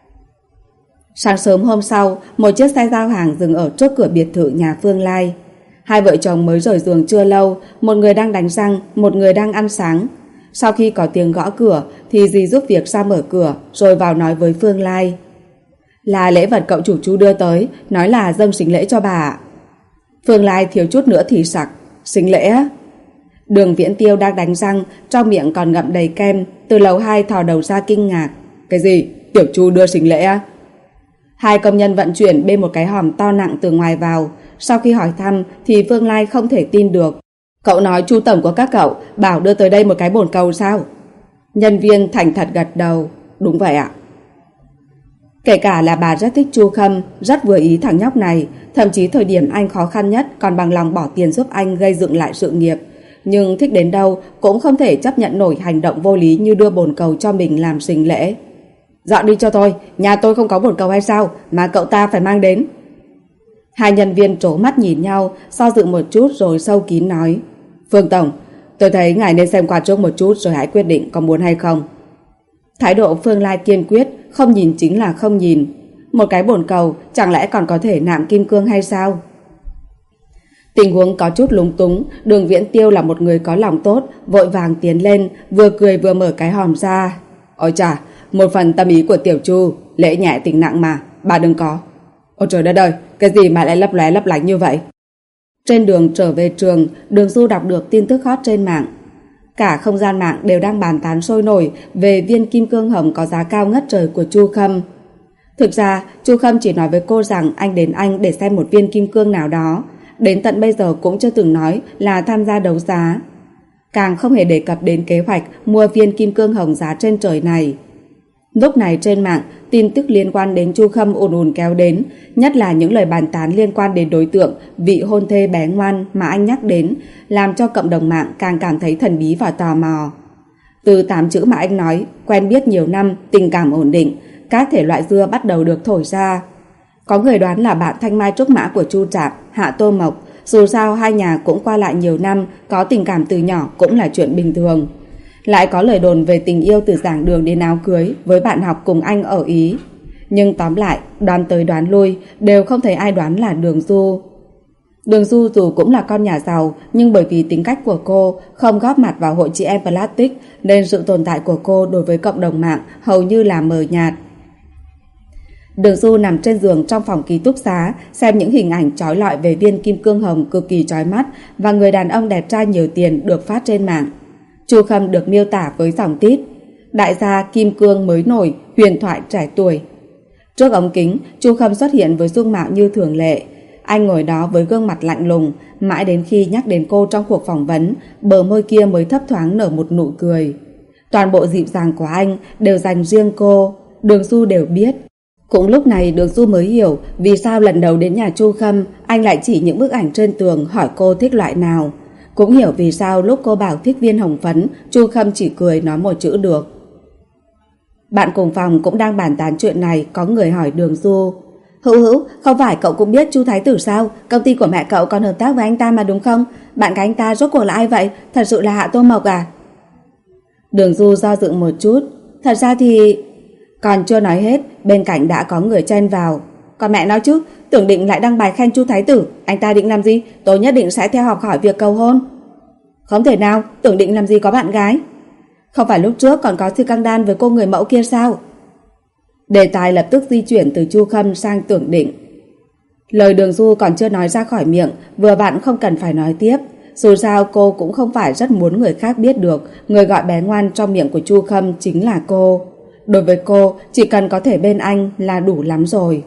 Sáng sớm hôm sau, một chiếc xe giao hàng dừng ở trước cửa biệt thự nhà Phương Lai. Hai vợ chồng mới rời giường chưa lâu, một người đang đánh răng, một người đang ăn sáng. Sau khi có tiếng gõ cửa thì dì giúp việc ra mở cửa rồi vào nói với Phương Lai. Là lễ vật cậu chủ Chu đưa tới, nói là dâng sính lễ cho bà. Phương Lai thiếu chút nữa thì sặc. Sính lễ á? Đường Viễn Tiêu đang đánh răng, trong miệng còn ngậm đầy kem, từ lầu hai thò đầu ra kinh ngạc. Cái gì? Tiểu Chu đưa sính lễ á? Hai công nhân vận chuyển bê một cái hòm to nặng từ ngoài vào. Sau khi hỏi thăm thì Phương Lai không thể tin được. Cậu nói Chu tổng của các cậu bảo đưa tới đây một cái bồn cầu sao? Nhân viên thành thật gật đầu. Đúng vậy ạ. Kể cả là bà rất thích Chu Khâm, rất vừa ý thằng nhóc này, thậm chí thời điểm anh khó khăn nhất còn bằng lòng bỏ tiền giúp anh gây dựng lại sự nghiệp. Nhưng thích đến đâu cũng không thể chấp nhận nổi hành động vô lý như đưa bồn cầu cho mình làm sính lễ. Dọn đi cho tôi, nhà tôi không có bồn cầu hay sao mà cậu ta phải mang đến. Hai nhân viên trố mắt nhìn nhau, do dự một chút rồi sâu kín nói. Phương Tổng, tôi thấy ngài nên xem qua trước một chút rồi hãy quyết định có muốn hay không. Thái độ Phương Lai kiên quyết, không nhìn chính là không nhìn. Một cái bồn cầu chẳng lẽ còn có thể nạm kim cương hay sao? Tình huống có chút lúng túng. Đường Viễn Tiêu là một người có lòng tốt, vội vàng tiến lên, vừa cười vừa mở cái hòm ra. Ôi chà, một phần tâm ý của tiểu Chu, lễ nhẹ tình nặng mà, bà đừng có. Ôi trời đất ơi, cái gì mà lại lấp lóe lấp lánh như vậy? Trên đường trở về trường, Đường Du đọc được tin tức hot trên mạng. Cả không gian mạng đều đang bàn tán sôi nổi về viên kim cương hồng có giá cao ngất trời của Chu Khâm. Thực ra, Chu Khâm chỉ nói với cô rằng anh đến Anh để xem một viên kim cương nào đó. Đến tận bây giờ cũng chưa từng nói là tham gia đấu giá. Càng không hề đề cập đến kế hoạch mua viên kim cương hồng giá trên trời này. Lúc này trên mạng, tin tức liên quan đến Chu Khâm ùn ùn kéo đến, nhất là những lời bàn tán liên quan đến đối tượng vị hôn thê bé ngoan mà anh nhắc đến, làm cho cộng đồng mạng càng cảm thấy thần bí và tò mò. Từ tám chữ mà anh nói, quen biết nhiều năm, tình cảm ổn định, các thể loại dưa bắt đầu được thổi ra. Có người đoán là bạn thanh mai trúc mã của Chu Trạm, Hạ Tô Mộc, dù sao hai nhà cũng qua lại nhiều năm, có tình cảm từ nhỏ cũng là chuyện bình thường. Lại có lời đồn về tình yêu từ giảng đường đến áo cưới với bạn học cùng anh ở Ý. Nhưng tóm lại, đoán tới đoán lui, đều không thấy ai đoán là Đường Du. Đường Du dù cũng là con nhà giàu, nhưng bởi vì tính cách của cô không góp mặt vào hội chị em Plastic, nên sự tồn tại của cô đối với cộng đồng mạng hầu như là mờ nhạt. Đường Du nằm trên giường trong phòng ký túc xá, xem những hình ảnh chói lọi về viên kim cương hồng cực kỳ chói mắt và người đàn ông đẹp trai nhiều tiền được phát trên mạng. Chu Khâm được miêu tả với dòng tít: đại gia kim cương mới nổi, huyền thoại trẻ tuổi. Trước ống kính, Chu Khâm xuất hiện với dung mạo như thường lệ. Anh ngồi đó với gương mặt lạnh lùng, mãi đến khi nhắc đến cô trong cuộc phỏng vấn, bờ môi kia mới thấp thoáng nở một nụ cười. Toàn bộ dịu dàng của anh đều dành riêng cô, Đường Du đều biết. Cũng lúc này Đường Du mới hiểu vì sao lần đầu đến nhà Chu Khâm, anh lại chỉ những bức ảnh trên tường hỏi cô thích loại nào. Cũng hiểu vì sao lúc cô bảo thích viên hồng phấn, Chu Khâm chỉ cười nói một chữ được. Bạn cùng phòng cũng đang bàn tán chuyện này, có người hỏi Đường Du: Hữu Hữu, không phải cậu cũng biết Chu Thái Tử sao? Công ty của mẹ cậu còn hợp tác với anh ta mà đúng không? Bạn gái anh ta rốt cuộc là ai vậy? Thật sự là Hạ Tô Mộc à? Đường Du do dự một chút. Thật ra thì... Còn chưa nói hết, bên cạnh đã có người chen vào. Còn mẹ nói chứ, tưởng định lại đăng bài khen Chu Thái Tử, anh ta định làm gì? Tôi nhất định sẽ theo học hỏi việc cầu hôn. Không thể nào, tưởng định làm gì có bạn gái. Không phải lúc trước còn có sự căng đan với cô người mẫu kia sao? Đề tài lập tức di chuyển từ Chu Khâm sang Tưởng Định. Lời Đường Du còn chưa nói ra khỏi miệng, vừa vặn không cần phải nói tiếp. Dù sao cô cũng không phải rất muốn người khác biết được người gọi bé ngoan trong miệng của Chu Khâm chính là cô. Đối với cô, chỉ cần có thể bên anh là đủ lắm rồi.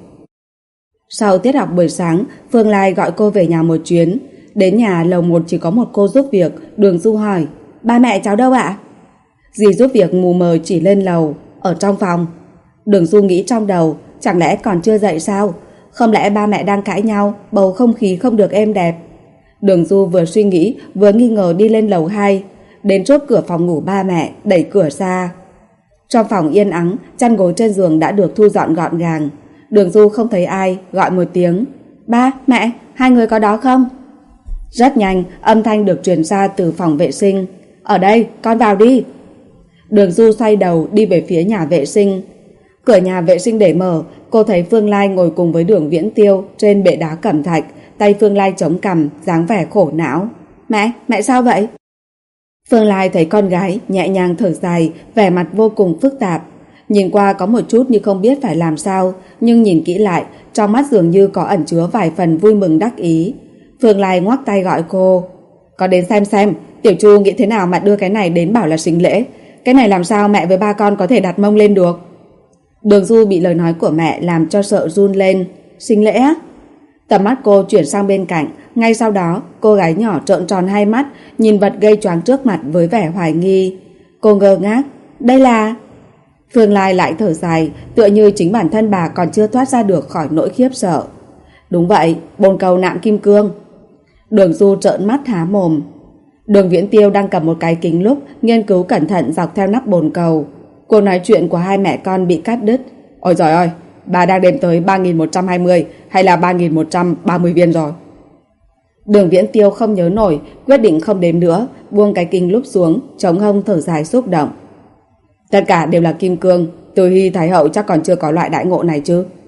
Sau tiết học buổi sáng, Phương Lai gọi cô về nhà một chuyến. Đến nhà lầu một chỉ có một cô giúp việc. Đường Du hỏi: Ba mẹ cháu đâu ạ? Dì giúp việc mù mờ chỉ lên lầu, ở trong phòng. Đường Du nghĩ trong đầu, chẳng lẽ còn chưa dậy sao? Không lẽ ba mẹ đang cãi nhau, bầu không khí không được êm đẹp? Đường Du vừa suy nghĩ vừa nghi ngờ đi lên lầu hai. Đến trước cửa phòng ngủ ba mẹ, đẩy cửa ra. Trong phòng yên ắng, chăn gối trên giường đã được thu dọn gọn gàng. Đường Du không thấy ai, gọi một tiếng: Ba, mẹ, hai người có đó không? Rất nhanh, âm thanh được truyền ra từ phòng vệ sinh: Ở đây, con vào đi. Đường Du xoay đầu đi về phía nhà vệ sinh. Cửa nhà vệ sinh để mở, cô thấy Phương Lai ngồi cùng với Đường Viễn Tiêu trên bệ đá cẩm thạch, tay Phương Lai chống cằm, dáng vẻ khổ não. Mẹ, mẹ sao vậy? Phương Lai thấy con gái, nhẹ nhàng thở dài, vẻ mặt vô cùng phức tạp. Nhìn qua có một chút như không biết phải làm sao, nhưng nhìn kỹ lại, trong mắt dường như có ẩn chứa vài phần vui mừng đắc ý. Phương Lai ngoắc tay gọi cô: Con đến xem xem, Tiểu Chu nghĩ thế nào mà đưa cái này đến bảo là sinh lễ. Cái này làm sao mẹ với ba con có thể đặt mông lên được? Đường Du bị lời nói của mẹ làm cho sợ run lên. Sinh lễ á? Tầm mắt cô chuyển sang bên cạnh. Ngay sau đó, cô gái nhỏ trợn tròn hai mắt, nhìn vật gây choáng trước mặt với vẻ hoài nghi. Cô ngơ ngác: Đây là... Phương Lai lại thở dài, tựa như chính bản thân bà còn chưa thoát ra được khỏi nỗi khiếp sợ. Đúng vậy, bồn cầu nạm kim cương. Đường Du trợn mắt há mồm. Đường Viễn Tiêu đang cầm một cái kính lúp, nghiên cứu cẩn thận dọc theo nắp bồn cầu. Cuộc nói chuyện của hai mẹ con bị cắt đứt. Ôi giời ơi, bà đang đếm tới ba nghìn một trăm hai mươi hay là ba nghìn một trăm ba mươi viên rồi? Đường Viễn Tiêu không nhớ nổi, quyết định không đếm nữa, buông cái kính lúp xuống, chống hông thở dài xúc động. Tất cả đều là kim cương, Từ Hy Thái Hậu chắc còn chưa có loại đại ngộ này chứ.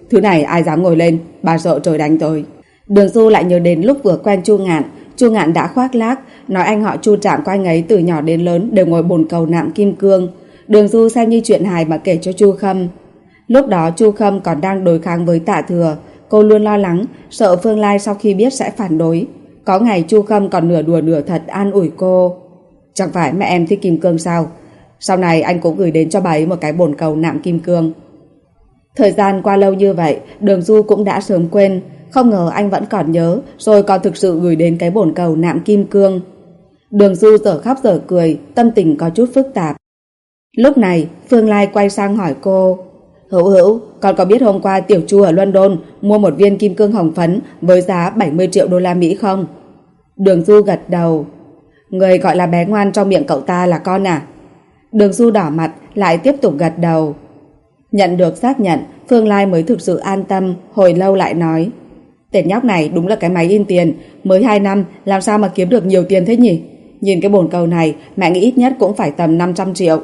Thứ này ai dám ngồi lên, bà sợ trời đánh tới. Đường Du lại nhớ đến lúc vừa quen Chu Ngạn. Chu Ngạn đã khoác lác nói anh họ Chu Trạm của anh ấy từ nhỏ đến lớn đều ngồi bồn cầu nạm kim cương. Đường Du xem như chuyện hài mà kể cho Chu Khâm. Lúc đó Chu Khâm còn đang đối kháng với Tạ Thừa. Cô luôn lo lắng, sợ Phương Lai sau khi biết sẽ phản đối. Có ngày Chu Khâm còn nửa đùa nửa thật an ủi cô. Chẳng phải mẹ em thích kim cương sao? Sau này anh cũng gửi đến cho bà ấy một cái bồn cầu nạm kim cương. Thời gian qua lâu như vậy, Đường Du cũng đã sớm quên. Không ngờ anh vẫn còn nhớ, rồi còn thực sự gửi đến cái bồn cầu nạm kim cương. Đường Du dở khóc dở cười, tâm tình có chút phức tạp. Lúc này Phương Lai quay sang hỏi cô. Hữu Hữu, con có biết hôm qua Tiểu Chu ở London mua một viên kim cương hồng phấn với giá bảy mươi triệu đô la Mỹ không? Đường Du gật đầu. Người gọi là bé ngoan trong miệng cậu ta là con à? Đường Du đỏ mặt lại tiếp tục gật đầu. Nhận được xác nhận, Phương Lai mới thực sự an tâm, hồi lâu lại nói. Tên nhóc này đúng là cái máy in tiền, mới hai năm làm sao mà kiếm được nhiều tiền thế nhỉ? Nhìn cái bồn cầu này, mẹ nghĩ ít nhất cũng phải tầm năm trăm triệu.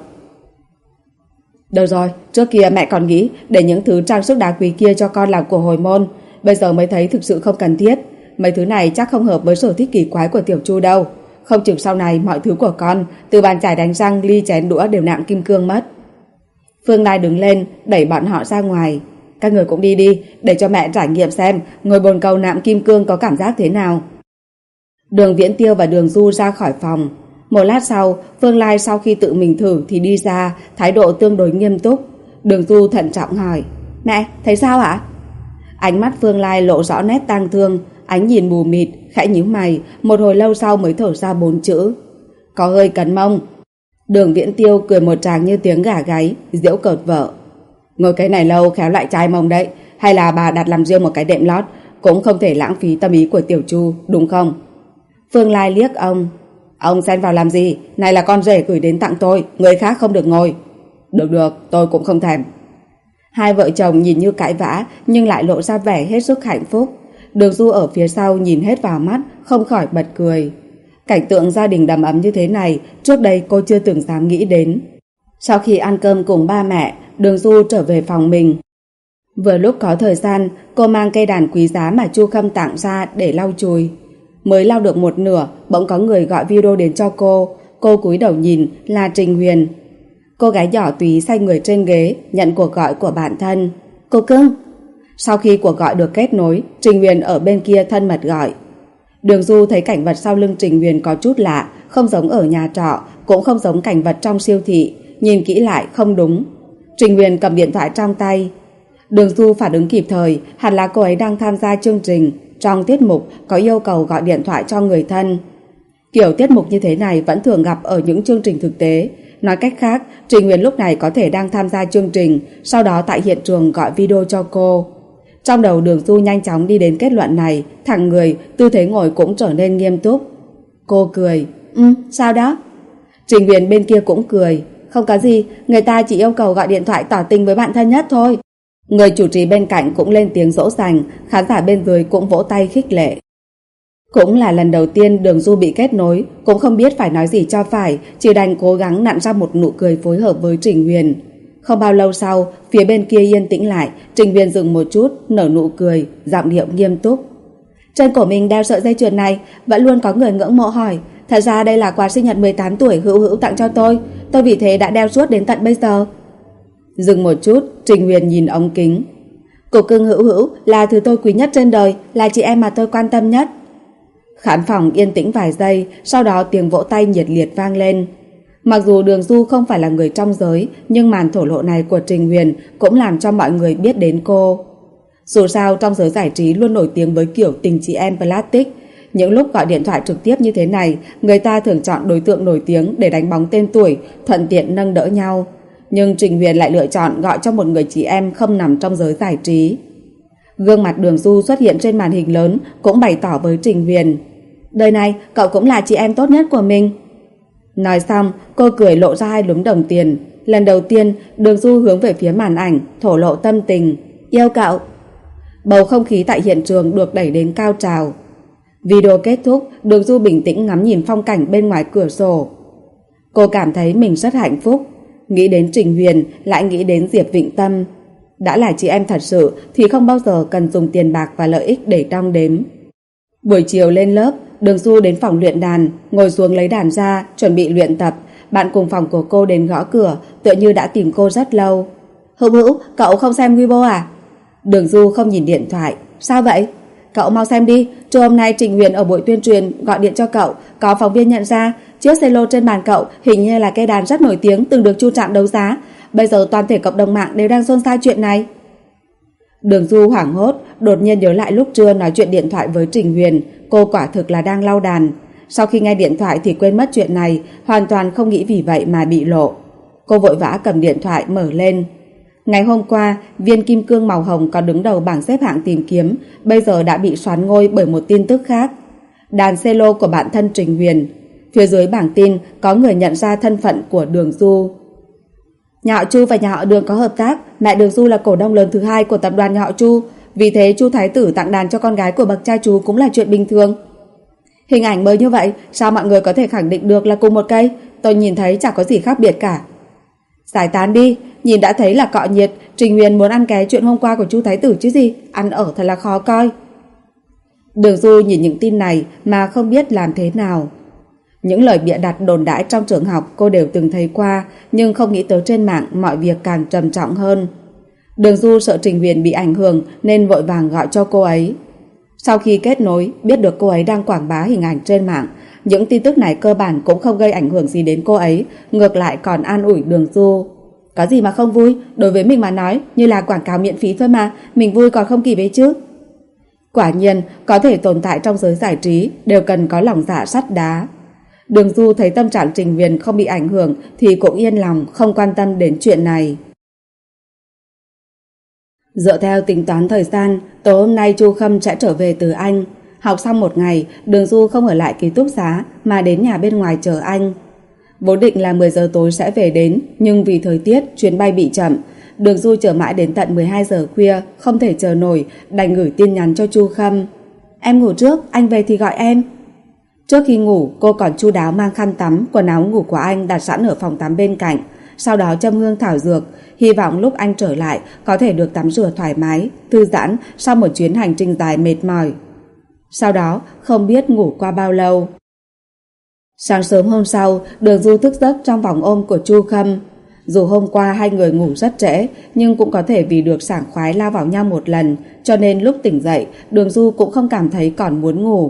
Được rồi, trước kia mẹ còn nghĩ để những thứ trang sức đá quý kia cho con làm của hồi môn, bây giờ mới thấy thực sự không cần thiết. Mấy thứ này chắc không hợp với sở thích kỳ quái của Tiểu Chu đâu. Không chừng sau này mọi thứ của con, từ bàn chải đánh răng, ly chén đũa đều nạm kim cương mất. Phương Lai đứng lên, đẩy bọn họ ra ngoài. Các người cũng đi đi, để cho mẹ trải nghiệm xem ngồi bồn cầu nạm kim cương có cảm giác thế nào. Đường Viễn Tiêu và Đường Du ra khỏi phòng. Một lát sau, Phương Lai sau khi tự mình thử thì đi ra, thái độ tương đối nghiêm túc. Đường Du thận trọng hỏi. Mẹ, thấy sao ạ? Ánh mắt Phương Lai lộ rõ nét tang thương, ánh nhìn mù mịt, khẽ nhíu mày, một hồi lâu sau mới thở ra bốn chữ. Có hơi cấn mông. Đường Viễn Tiêu cười một tràng như tiếng gà gáy, giễu cợt vợ. Ngồi cái này lâu khéo lại chai mông đấy, hay là bà đặt làm riêng một cái đệm lót, cũng không thể lãng phí tâm ý của Tiểu Chu, đúng không? Phương Lai liếc ông. Ông xen vào làm gì? Này là con rể gửi đến tặng tôi, người khác không được ngồi. Được được, tôi cũng không thèm. Hai vợ chồng nhìn như cãi vã nhưng lại lộ ra vẻ hết sức hạnh phúc. Đường Du ở phía sau nhìn hết vào mắt, không khỏi bật cười. Cảnh tượng gia đình đầm ấm như thế này trước đây cô chưa từng dám nghĩ đến. Sau khi ăn cơm cùng ba mẹ, Đường Du trở về phòng mình. Vừa lúc có thời gian, cô mang cây đàn quý giá mà Chu Khâm tặng ra để lau chùi. Mới lau được một nửa, bỗng có người gọi video đến cho cô. Cô cúi đầu nhìn là Trình Huyền. Cô gái nhỏ tùy xoay người trên ghế, nhận cuộc gọi của bản thân. Cô cưng. Sau khi cuộc gọi được kết nối, Trình Huyền ở bên kia thân mật gọi. Đường Du thấy cảnh vật sau lưng Trình Huyền có chút lạ, không giống ở nhà trọ, cũng không giống cảnh vật trong siêu thị. Nhìn kỹ lại không đúng. Trình Huyền cầm điện thoại trong tay. Đường Du phản ứng kịp thời, hẳn là cô ấy đang tham gia chương trình. Trong tiết mục có yêu cầu gọi điện thoại cho người thân. Kiểu tiết mục như thế này vẫn thường gặp ở những chương trình thực tế. Nói cách khác, Trình Huyền lúc này có thể đang tham gia chương trình, sau đó tại hiện trường gọi video cho cô. Trong đầu Đường Du nhanh chóng đi đến kết luận này, thẳng người, tư thế ngồi cũng trở nên nghiêm túc. Cô cười. Ừ, sao đó? Trình Huyền bên kia cũng cười. Không có gì, người ta chỉ yêu cầu gọi điện thoại tỏ tình với bạn thân nhất thôi. Người chủ trì bên cạnh cũng lên tiếng dỗ dành, khán giả bên dưới cũng vỗ tay khích lệ. Cũng là lần đầu tiên Đường Du bị kết nối, cũng không biết phải nói gì cho phải, chỉ đành cố gắng nặn ra một nụ cười phối hợp với Trình Huyền. Không bao lâu sau, phía bên kia yên tĩnh lại, Trình Huyền dừng một chút, nở nụ cười, giọng điệu nghiêm túc. Trên cổ mình đeo sợi dây chuyền này, vẫn luôn có người ngưỡng mộ hỏi, thật ra đây là quà sinh nhật mười tám tuổi Hữu Hữu tặng cho tôi, tôi vì thế đã đeo suốt đến tận bây giờ. Dừng một chút, Trình Huyền nhìn ống kính. Cô cưng Hữu Hữu là thứ tôi quý nhất trên đời, là chị em mà tôi quan tâm nhất. Khán phòng yên tĩnh vài giây, sau đó tiếng vỗ tay nhiệt liệt vang lên. Mặc dù Đường Du không phải là người trong giới, nhưng màn thổ lộ này của Trình Huyền cũng làm cho mọi người biết đến cô. Dù sao trong giới giải trí luôn nổi tiếng với kiểu tình chị em plastic. Những lúc gọi điện thoại trực tiếp như thế này, người ta thường chọn đối tượng nổi tiếng để đánh bóng tên tuổi, thuận tiện nâng đỡ nhau. Nhưng Trình Huyền lại lựa chọn gọi cho một người chị em không nằm trong giới giải trí. Gương mặt Đường Du xuất hiện trên màn hình lớn cũng bày tỏ với Trình Huyền. Đời này cậu cũng là chị em tốt nhất của mình. Nói xong, cô cười lộ ra hai lúm đồng tiền. Lần đầu tiên, Đường Du hướng về phía màn ảnh, thổ lộ tâm tình. Yêu cậu. Bầu không khí tại hiện trường được đẩy đến cao trào. Video kết thúc, Đường Du bình tĩnh ngắm nhìn phong cảnh bên ngoài cửa sổ. Cô cảm thấy mình rất hạnh phúc. Nghĩ đến Trình Huyền, lại nghĩ đến Diệp Vịnh Tâm. Đã là chị em thật sự thì không bao giờ cần dùng tiền bạc và lợi ích để đong đếm. Buổi chiều lên lớp, Đường Du đến phòng luyện đàn, ngồi xuống lấy đàn ra, chuẩn bị luyện tập. Bạn cùng phòng của cô đến gõ cửa, tựa như đã tìm cô rất lâu. Hữu Hữu, cậu không xem Weibo à? Đường Du không nhìn điện thoại. Sao vậy? Cậu mau xem đi, trưa hôm nay Trình Huyền ở buổi tuyên truyền gọi điện cho cậu, có phóng viên nhận ra chiếc cello trên bàn cậu hình như là cây đàn rất nổi tiếng từng được Chu Trạm đấu giá. Bây giờ toàn thể cộng đồng mạng đều đang xôn xao chuyện này. Đường Du hoảng hốt, đột nhiên nhớ lại lúc trưa nói chuyện điện thoại với Trình Huyền, cô quả thực là đang lau đàn. Sau khi nghe điện thoại thì quên mất chuyện này, hoàn toàn không nghĩ vì vậy mà bị lộ. Cô vội vã cầm điện thoại mở lên. Ngày hôm qua, viên kim cương màu hồng có đứng đầu bảng xếp hạng tìm kiếm, bây giờ đã bị soán ngôi bởi một tin tức khác. Đàn cello của bạn thân Trình Huyền. Phía dưới bảng tin có người nhận ra thân phận của Đường Du. Nhà họ Chu và nhà họ Đường có hợp tác, mẹ Đường Du là cổ đông lớn thứ hai của tập đoàn nhà họ Chu, vì thế Chu Thái Tử tặng đàn cho con gái của bậc cha chú cũng là chuyện bình thường. Hình ảnh mới như vậy, sao mọi người có thể khẳng định được là cùng một cây? Tôi nhìn thấy chẳng có gì khác biệt cả. Giải tán đi, nhìn đã thấy là cọ nhiệt. Trình Huyền muốn ăn ké chuyện hôm qua của Chu Thái Tử chứ gì, ăn ở thật là khó coi. Đường Du nhìn những tin này mà không biết làm thế nào. Những lời bịa đặt đồn đãi trong trường học cô đều từng thấy qua, nhưng không nghĩ tới trên mạng mọi việc càng trầm trọng hơn. Đường Du sợ Trình Huyền bị ảnh hưởng nên vội vàng gọi cho cô ấy. Sau khi kết nối, biết được cô ấy đang quảng bá hình ảnh trên mạng, những tin tức này cơ bản cũng không gây ảnh hưởng gì đến cô ấy, ngược lại còn an ủi Đường Du. Có gì mà không vui, đối với mình mà nói như là quảng cáo miễn phí thôi mà, mình vui còn không kịp ấy chứ. Quả nhiên, có thể tồn tại trong giới giải trí đều cần có lòng dạ sắt đá. Đường Du thấy tâm trạng Trình Huyền không bị ảnh hưởng thì cũng yên lòng, không quan tâm đến chuyện này. Dựa theo tính toán thời gian, tối hôm nay Chu Khâm sẽ trở về từ Anh. Học xong một ngày, Đường Du không ở lại ký túc xá mà đến nhà bên ngoài chờ anh. Vốn định là mười giờ tối sẽ về đến, nhưng vì thời tiết chuyến bay bị chậm, Đường Du chờ mãi đến tận mười hai giờ khuya, không thể chờ nổi, đành gửi tin nhắn cho Chu Khâm. Em ngủ trước, anh về thì gọi em. Trước khi ngủ, cô còn chu đáo mang khăn tắm, quần áo ngủ của anh đặt sẵn ở phòng tắm bên cạnh, sau đó châm hương thảo dược, hy vọng lúc anh trở lại có thể được tắm rửa thoải mái, thư giãn sau một chuyến hành trình dài mệt mỏi. Sau đó, không biết ngủ qua bao lâu. Sáng sớm hôm sau, Đường Du thức giấc trong vòng ôm của Chu Khâm. Dù hôm qua hai người ngủ rất trễ, nhưng cũng có thể vì được sảng khoái lao vào nhau một lần, cho nên lúc tỉnh dậy, Đường Du cũng không cảm thấy còn muốn ngủ.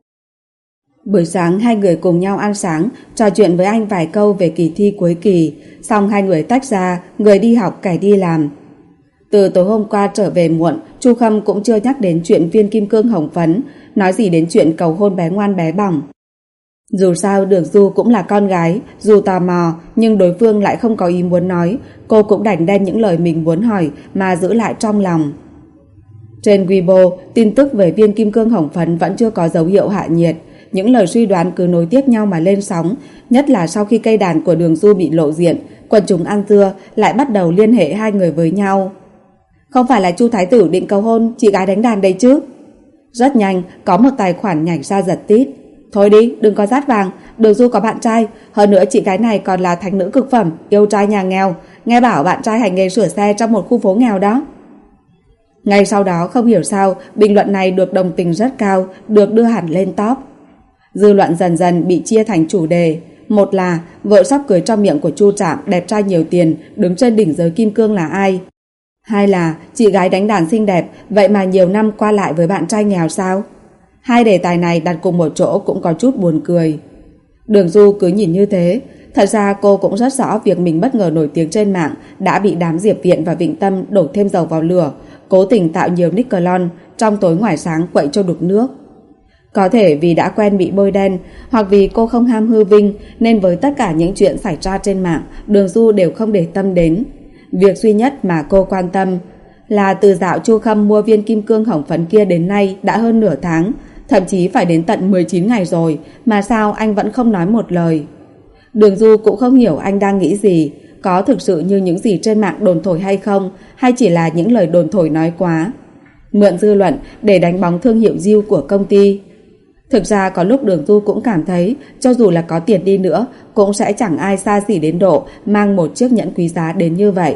Buổi sáng hai người cùng nhau ăn sáng, trò chuyện với anh vài câu về kỳ thi cuối kỳ, xong hai người tách ra, người đi học kẻ đi làm. Từ tối hôm qua trở về muộn, Chu Khâm cũng chưa nhắc đến chuyện viên kim cương hồng phấn, nói gì đến chuyện cầu hôn bé ngoan bé bỏng. Dù sao Đường Du cũng là con gái, dù tò mò nhưng đối phương lại không có ý muốn nói, cô cũng đành đem những lời mình muốn hỏi mà giữ lại trong lòng. Trên Weibo, tin tức về viên kim cương hồng phấn vẫn chưa có dấu hiệu hạ nhiệt. Những lời suy đoán cứ nối tiếp nhau mà lên sóng, nhất là sau khi cây đàn của Đường Du bị lộ diện, quần chúng ăn dưa lại bắt đầu liên hệ hai người với nhau. Không phải là Chu Thái Tử định cầu hôn chị gái đánh đàn đấy chứ? Rất nhanh, có một tài khoản nhảy ra giật tít. Thôi đi, đừng có dát vàng, Đường Du có bạn trai, hơn nữa chị gái này còn là thánh nữ cực phẩm, yêu trai nhà nghèo, nghe bảo bạn trai hành nghề sửa xe trong một khu phố nghèo đó. Ngay sau đó không hiểu sao, bình luận này được đồng tình rất cao, được đưa hẳn lên top. Dư luận dần dần bị chia thành chủ đề. Một là vợ sắp cưới trong miệng của Chu Trạm đẹp trai nhiều tiền, đứng trên đỉnh giới kim cương là ai? Hai là chị gái đánh đàn xinh đẹp, vậy mà nhiều năm qua lại với bạn trai nghèo sao? Hai đề tài này đặt cùng một chỗ cũng có chút buồn cười. Đường Du cứ nhìn như thế. Thật ra cô cũng rất rõ việc mình bất ngờ nổi tiếng trên mạng đã bị đám Diệp Viện và Vịnh Tâm đổ thêm dầu vào lửa, cố tình tạo nhiều nick clone, trong tối ngoài sáng quậy cho đục nước. Có thể vì đã quen bị bôi đen, hoặc vì cô không ham hư vinh, nên với tất cả những chuyện xảy ra trên mạng, Đường Du đều không để tâm đến. Việc duy nhất mà cô quan tâm là từ dạo Chu Khâm mua viên kim cương hồng phấn kia đến nay đã hơn nửa tháng, thậm chí phải đến tận mười chín ngày rồi, mà sao anh vẫn không nói một lời. Đường Du cũng không hiểu anh đang nghĩ gì, có thực sự như những gì trên mạng đồn thổi hay không, hay chỉ là những lời đồn thổi nói quá, mượn dư luận để đánh bóng thương hiệu Diêu của công ty. Thực ra có lúc Đường Du cũng cảm thấy cho dù là có tiền đi nữa cũng sẽ chẳng ai xa xỉ đến độ mang một chiếc nhẫn quý giá đến như vậy.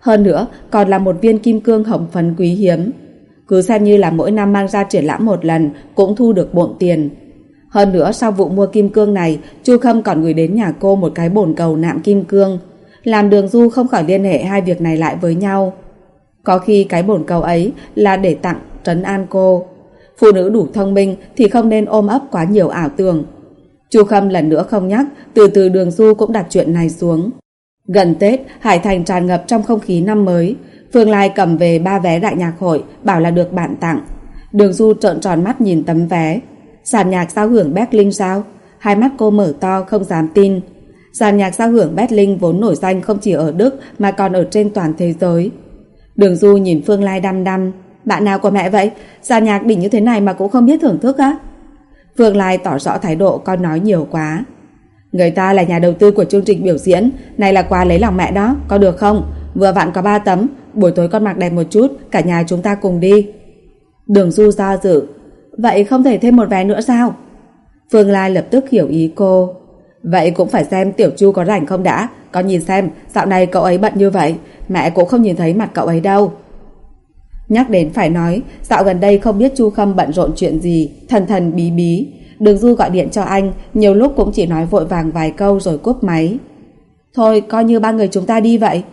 Hơn nữa còn là một viên kim cương hồng phấn quý hiếm. Cứ xem như là mỗi năm mang ra triển lãm một lần cũng thu được bộn tiền. Hơn nữa sau vụ mua kim cương này, Chu Khâm còn gửi đến nhà cô một cái bồn cầu nạm kim cương, làm Đường Du không khỏi liên hệ hai việc này lại với nhau. Có khi cái bồn cầu ấy là để tặng trấn an cô. Phụ nữ đủ thông minh thì không nên ôm ấp quá nhiều ảo tưởng. Chu Khâm lần nữa không nhắc, từ từ Đường Du cũng đặt chuyện này xuống. Gần Tết, Hải Thành tràn ngập trong không khí năm mới. Phương Lai cầm về ba vé đại nhạc hội, bảo là được bạn tặng. Đường Du trợn tròn mắt nhìn tấm vé. Dàn nhạc giao hưởng Berlin sao? Hai mắt cô mở to không dám tin. Dàn nhạc giao hưởng Berlin vốn nổi danh không chỉ ở Đức mà còn ở trên toàn thế giới. Đường Du nhìn Phương Lai đăm đăm. Bạn nào của mẹ vậy? Dàn nhạc đỉnh như thế này mà cũng không biết thưởng thức á? Phương Lai tỏ rõ thái độ con nói nhiều quá. Người ta là nhà đầu tư của chương trình biểu diễn, này là quà lấy lòng mẹ đó, có được không? Vừa vặn có ba tấm, buổi tối con mặc đẹp một chút, cả nhà chúng ta cùng đi. Đường Du do dự. Vậy không thể thêm một vé nữa sao? Phương Lai lập tức hiểu ý cô. Vậy cũng phải xem Tiểu Chu có rảnh không đã. Con nhìn xem, dạo này cậu ấy bận như vậy, mẹ cũng không nhìn thấy mặt cậu ấy đâu. Nhắc đến phải nói, dạo gần đây không biết Chu Khâm bận rộn chuyện gì, thần thần bí bí. Đường Du gọi điện cho anh, nhiều lúc cũng chỉ nói vội vàng vài câu rồi cúp máy. Thôi coi như ba người chúng ta đi vậy.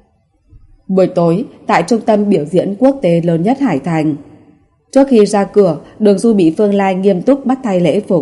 Buổi tối, tại trung tâm biểu diễn quốc tế lớn nhất Hải Thành. Trước khi ra cửa, Đường Du bị Phương Lai nghiêm túc bắt thay lễ phục.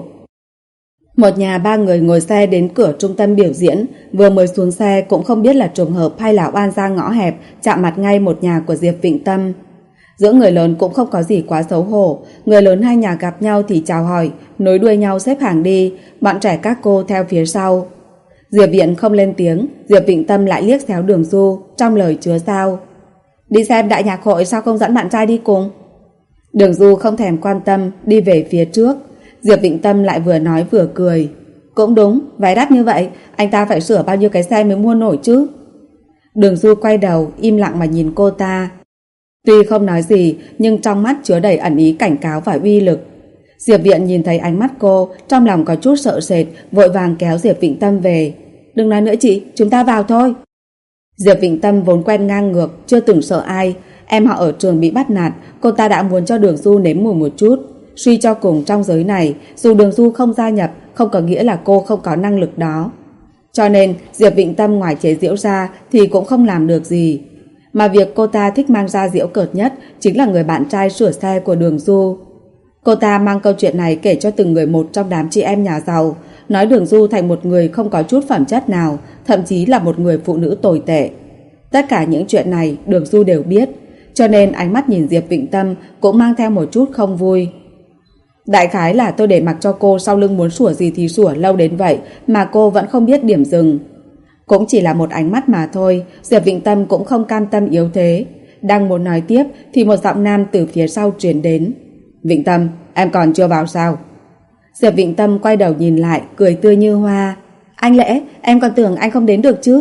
Một nhà ba người ngồi xe đến cửa trung tâm biểu diễn, vừa mới xuống xe cũng không biết là trùng hợp hay là oan ra ngõ hẹp, chạm mặt ngay một nhà của Diệp Vịnh Tâm. Giữa người lớn cũng không có gì quá xấu hổ, người lớn hai nhà gặp nhau thì chào hỏi, nối đuôi nhau xếp hàng đi, bọn trẻ các cô theo phía sau. Diệp Viện không lên tiếng, Diệp Vịnh Tâm lại liếc xéo Đường Du, trong lời chứa sao. Đi xem đại nhạc hội sao không dẫn bạn trai đi cùng? Đường Du không thèm quan tâm, đi về phía trước. Diệp Vịnh Tâm lại vừa nói vừa cười. Cũng đúng, vé đắt như vậy, anh ta phải sửa bao nhiêu cái xe mới mua nổi chứ? Đường Du quay đầu, im lặng mà nhìn cô ta. Tuy không nói gì, nhưng trong mắt chứa đầy ẩn ý cảnh cáo và uy lực. Diệp Viện nhìn thấy ánh mắt cô, trong lòng có chút sợ sệt, vội vàng kéo Diệp Vịnh Tâm về. Đừng nói nữa chị, chúng ta vào thôi. Diệp Vịnh Tâm vốn quen ngang ngược, chưa từng sợ ai. Em họ ở trường bị bắt nạt, cô ta đã muốn cho Đường Du nếm mùi một chút. Suy cho cùng trong giới này, dù Đường Du không gia nhập, không có nghĩa là cô không có năng lực đó. Cho nên Diệp Vịnh Tâm ngoài chế giễu ra thì cũng không làm được gì. Mà việc cô ta thích mang ra giễu cợt nhất chính là người bạn trai sửa xe của Đường Du. Cô ta mang câu chuyện này kể cho từng người một trong đám chị em nhà giàu, nói Đường Du thành một người không có chút phẩm chất nào, thậm chí là một người phụ nữ tồi tệ. Tất cả những chuyện này Đường Du đều biết, cho nên ánh mắt nhìn Diệp Vịnh Tâm cũng mang theo một chút không vui. Đại khái là tôi để mặc cho cô sau lưng muốn sủa gì thì sủa lâu đến vậy mà cô vẫn không biết điểm dừng. Cũng chỉ là một ánh mắt mà thôi, Diệp Vịnh Tâm cũng không cam tâm yếu thế. Đang muốn nói tiếp thì một giọng nam từ phía sau truyền đến. Vịnh Tâm, em còn chưa vào sao? Diệp Vịnh Tâm quay đầu nhìn lại, cười tươi như hoa. Anh Lễ, em còn tưởng anh không đến được chứ.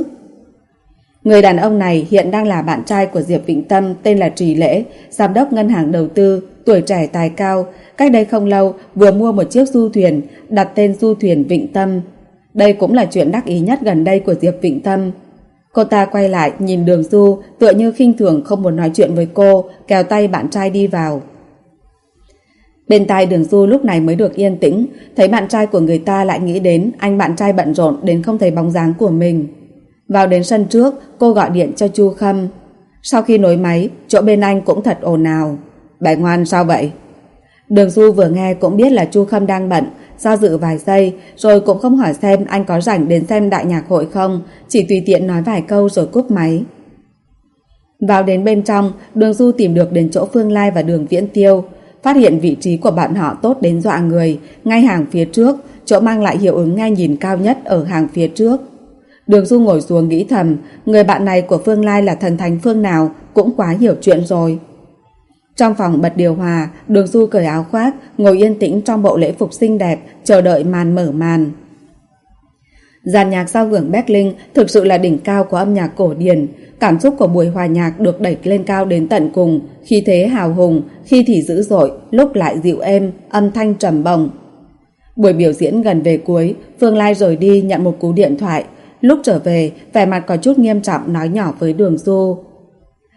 Người đàn ông này hiện đang là bạn trai của Diệp Vịnh Tâm, tên là Trì Lễ, giám đốc ngân hàng đầu tư, tuổi trẻ tài cao. Cách đây không lâu vừa mua một chiếc du thuyền, đặt tên du thuyền Vịnh Tâm. Đây cũng là chuyện đắc ý nhất gần đây của Diệp Vịnh Tâm. Cô ta quay lại nhìn Đường Du, tựa như khinh thường không muốn nói chuyện với cô, kéo tay bạn trai đi vào. Bên tai Đường Du lúc này mới được yên tĩnh, thấy bạn trai của người ta lại nghĩ đến anh bạn trai bận rộn đến không thấy bóng dáng của mình. Vào đến sân trước, cô gọi điện cho Chu Khâm. Sau khi nối máy, chỗ bên anh cũng thật ồn ào. Bé ngoan sao vậy? Đường Du vừa nghe cũng biết là Chu Khâm đang bận, do dự vài giây, rồi cũng không hỏi xem anh có rảnh đến xem đại nhạc hội không, chỉ tùy tiện nói vài câu rồi cúp máy. Vào đến bên trong, Đường Du tìm được đến chỗ Phương Lai và Đường Viễn Tiêu, phát hiện vị trí của bạn họ tốt đến dọa người, ngay hàng phía trước, chỗ mang lại hiệu ứng nghe nhìn cao nhất ở hàng phía trước. Đường Du ngồi xuống nghĩ thầm, người bạn này của Phương Lai là thần thánh phương nào, cũng quá hiểu chuyện rồi. Trong phòng bật điều hòa, Đường Du cởi áo khoác, ngồi yên tĩnh trong bộ lễ phục xinh đẹp, chờ đợi màn mở màn. Dàn nhạc giao hưởng Berlin thực sự là đỉnh cao của âm nhạc cổ điển. Cảm xúc của buổi hòa nhạc được đẩy lên cao đến tận cùng, khi thế hào hùng, khi thì dữ dội, lúc lại dịu êm, âm thanh trầm bổng. Buổi biểu diễn gần về cuối, Phương Lai rời đi nhận một cú điện thoại. Lúc trở về, vẻ mặt có chút nghiêm trọng nói nhỏ với Đường Du.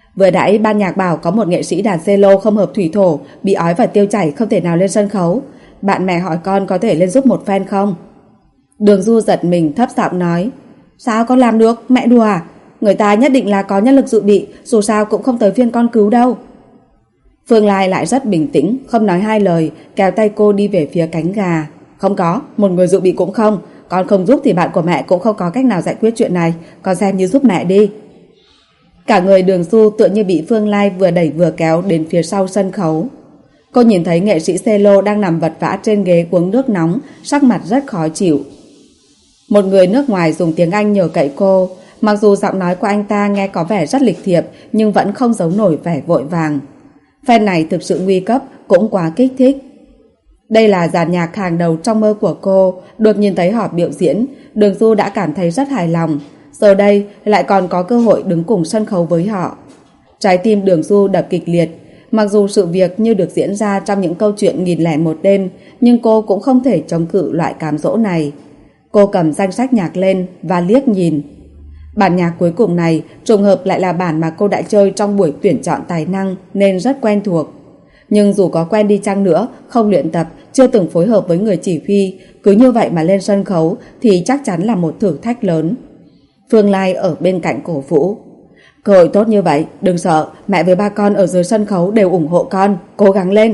Vừa nãy ban nhạc bảo có một nghệ sĩ đàn cello không hợp thủy thổ, bị ói và tiêu chảy không thể nào lên sân khấu. Bạn mẹ hỏi con có thể lên giúp một phen không? Đường Du giật mình thấp giọng nói, sao con làm được, mẹ đùa à? Người ta nhất định là có nhân lực dự bị, dù sao cũng không tới phiên con cứu đâu. Phương Lai lại rất bình tĩnh, không nói hai lời, kéo tay cô đi về phía cánh gà. Không có, một người dự bị cũng không. Con không giúp thì bạn của mẹ cũng không có cách nào giải quyết chuyện này. Con xem như giúp mẹ đi. Cả người Đường Du tựa như bị Phương Lai vừa đẩy vừa kéo đến phía sau sân khấu. Cô nhìn thấy nghệ sĩ cello đang nằm vật vã trên ghế uống nước nóng, sắc mặt rất khó chịu. Một người nước ngoài dùng tiếng Anh nhờ cậy cô. Mặc dù giọng nói của anh ta nghe có vẻ rất lịch thiệp, nhưng vẫn không giấu nổi vẻ vội vàng. Phen này thực sự nguy cấp, cũng quá kích thích. Đây là dàn nhạc hàng đầu trong mơ của cô. Được nhìn thấy họ biểu diễn, Đường Du đã cảm thấy rất hài lòng. Giờ đây lại còn có cơ hội đứng cùng sân khấu với họ. Trái tim Đường Du đập kịch liệt. Mặc dù sự việc như được diễn ra trong những câu chuyện nghìn lẻ một đêm, nhưng cô cũng không thể chống cự loại cám dỗ này. Cô cầm danh sách nhạc lên và liếc nhìn. Bản nhạc cuối cùng này trùng hợp lại là bản mà cô đã chơi trong buổi tuyển chọn tài năng nên rất quen thuộc. Nhưng dù có quen đi chăng nữa, không luyện tập, chưa từng phối hợp với người chỉ huy, cứ như vậy mà lên sân khấu thì chắc chắn là một thử thách lớn. Phương Lai ở bên cạnh cổ vũ. Cơ hội tốt như vậy, đừng sợ, mẹ với ba con ở dưới sân khấu đều ủng hộ con, cố gắng lên.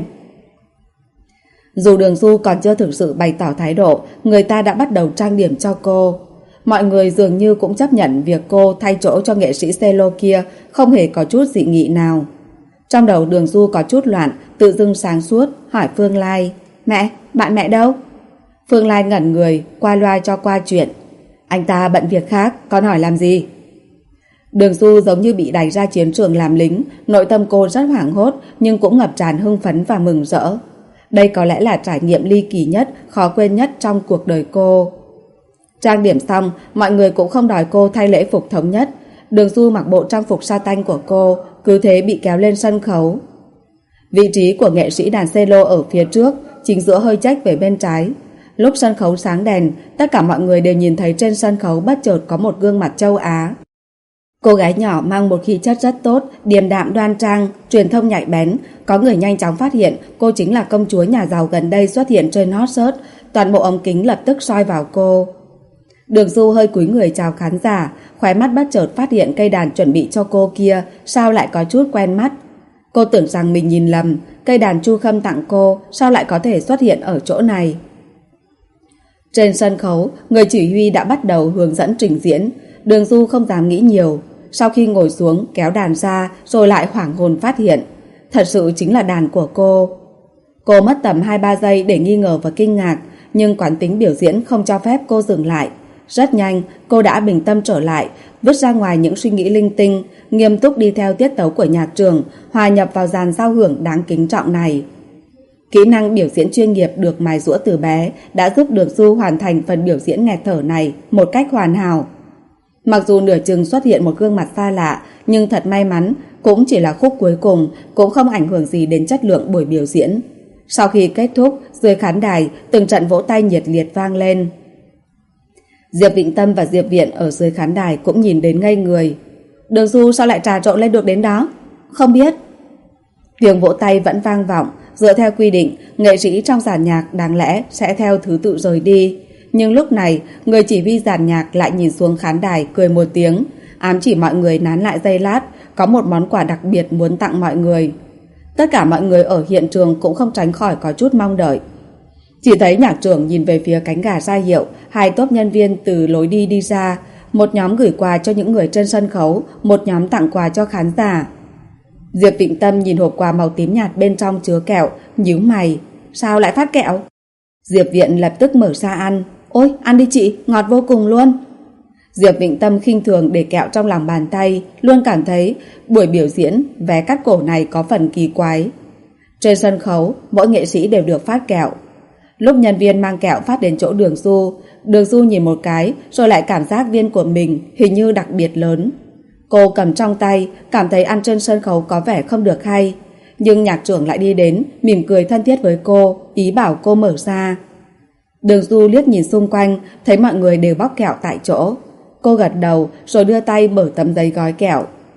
Dù Đường Du còn chưa thực sự bày tỏ thái độ, người ta đã bắt đầu trang điểm cho cô. Mọi người dường như cũng chấp nhận việc cô thay chỗ cho nghệ sĩ cello kia, không hề có chút dị nghị nào. Trong đầu Đường Du có chút loạn, tự dưng sáng suốt, hỏi Phương Lai, mẹ, bạn mẹ đâu? Phương Lai ngẩn người, qua loa cho qua chuyện. Anh ta bận việc khác, con hỏi làm gì? Đường Du giống như bị đẩy ra chiến trường làm lính, nội tâm cô rất hoảng hốt nhưng cũng ngập tràn hưng phấn và mừng rỡ. Đây có lẽ là trải nghiệm ly kỳ nhất, khó quên nhất trong cuộc đời cô. Trang điểm xong, mọi người cũng không đòi cô thay lễ phục thống nhất. Đường Du mặc bộ trang phục sa tanh của cô, cứ thế bị kéo lên sân khấu. Vị trí của nghệ sĩ đàn cello ở phía trước, chính giữa hơi chếch về bên trái. Lúc sân khấu sáng đèn, tất cả mọi người đều nhìn thấy trên sân khấu bất chợt có một gương mặt châu Á. Cô gái nhỏ mang một khí chất rất tốt, điềm đạm đoan trang, truyền thông nhạy bén. Có người nhanh chóng phát hiện cô chính là công chúa nhà giàu gần đây xuất hiện trên hot search. Toàn bộ ống kính lập tức soi vào cô. Đường Du hơi cúi người chào khán giả, khóe mắt bất chợt phát hiện cây đàn chuẩn bị cho cô kia sao lại có chút quen mắt. Cô tưởng rằng mình nhìn lầm, cây đàn Chu Khâm tặng cô sao lại có thể xuất hiện ở chỗ này. Trên sân khấu, người chỉ huy đã bắt đầu hướng dẫn trình diễn. Đường Du không dám nghĩ nhiều. Sau khi ngồi xuống, kéo đàn ra rồi lại hoảng hồn phát hiện thật sự chính là đàn của cô. Cô mất tầm hai ba giây để nghi ngờ và kinh ngạc, nhưng quán tính biểu diễn không cho phép cô dừng lại. Rất nhanh, cô đã bình tâm trở lại, vứt ra ngoài những suy nghĩ linh tinh, nghiêm túc đi theo tiết tấu của nhạc trưởng, hòa nhập vào dàn giao hưởng đáng kính trọng này. Kỹ năng biểu diễn chuyên nghiệp được mài giũa từ bé đã giúp Đường Du hoàn thành phần biểu diễn nghẹt thở này một cách hoàn hảo. Mặc dù nửa chừng xuất hiện một gương mặt xa lạ, nhưng thật may mắn, cũng chỉ là khúc cuối cùng, cũng không ảnh hưởng gì đến chất lượng buổi biểu diễn. Sau khi kết thúc, dưới khán đài, từng trận vỗ tay nhiệt liệt vang lên. Diệp Vĩnh Tâm và Diệp Viện ở dưới khán đài cũng nhìn đến ngây người. Đường Du sao lại trà trộn lên được đến đó? Không biết. Tiếng vỗ tay vẫn vang vọng. Dựa theo quy định, nghệ sĩ trong dàn nhạc đáng lẽ sẽ theo thứ tự rời đi. Nhưng lúc này, người chỉ huy dàn nhạc lại nhìn xuống khán đài cười một tiếng, ám chỉ mọi người nán lại giây lát, có một món quà đặc biệt muốn tặng mọi người. Tất cả mọi người ở hiện trường cũng không tránh khỏi có chút mong đợi. Chỉ thấy nhạc trưởng nhìn về phía cánh gà ra hiệu, hai tốp nhân viên từ lối đi đi ra, một nhóm gửi quà cho những người trên sân khấu, một nhóm tặng quà cho khán giả. Diệp Vĩnh Tâm nhìn hộp quà màu tím nhạt bên trong chứa kẹo, nhíu mày, sao lại phát kẹo? Diệp Viện lập tức mở ra ăn. Ôi, ăn đi chị, ngọt vô cùng luôn. Diệp Vĩnh Tâm khinh thường để kẹo trong lòng bàn tay, luôn cảm thấy buổi biểu diễn vé cắt cổ này có phần kỳ quái. Trên sân khấu, mỗi nghệ sĩ đều được phát kẹo. Lúc nhân viên mang kẹo phát đến chỗ Đường Du, Đường Du nhìn một cái rồi lại cảm giác viên của mình hình như đặc biệt lớn. Cô cầm trong tay, cảm thấy ăn trên sân khấu có vẻ không được hay. Nhưng nhạc trưởng lại đi đến, mỉm cười thân thiết với cô, ý bảo cô mở ra. Đường Du liếc nhìn xung quanh, thấy mọi người đều bóc kẹo tại chỗ. Cô gật đầu rồi đưa tay mở tấm giấy gói kẹo.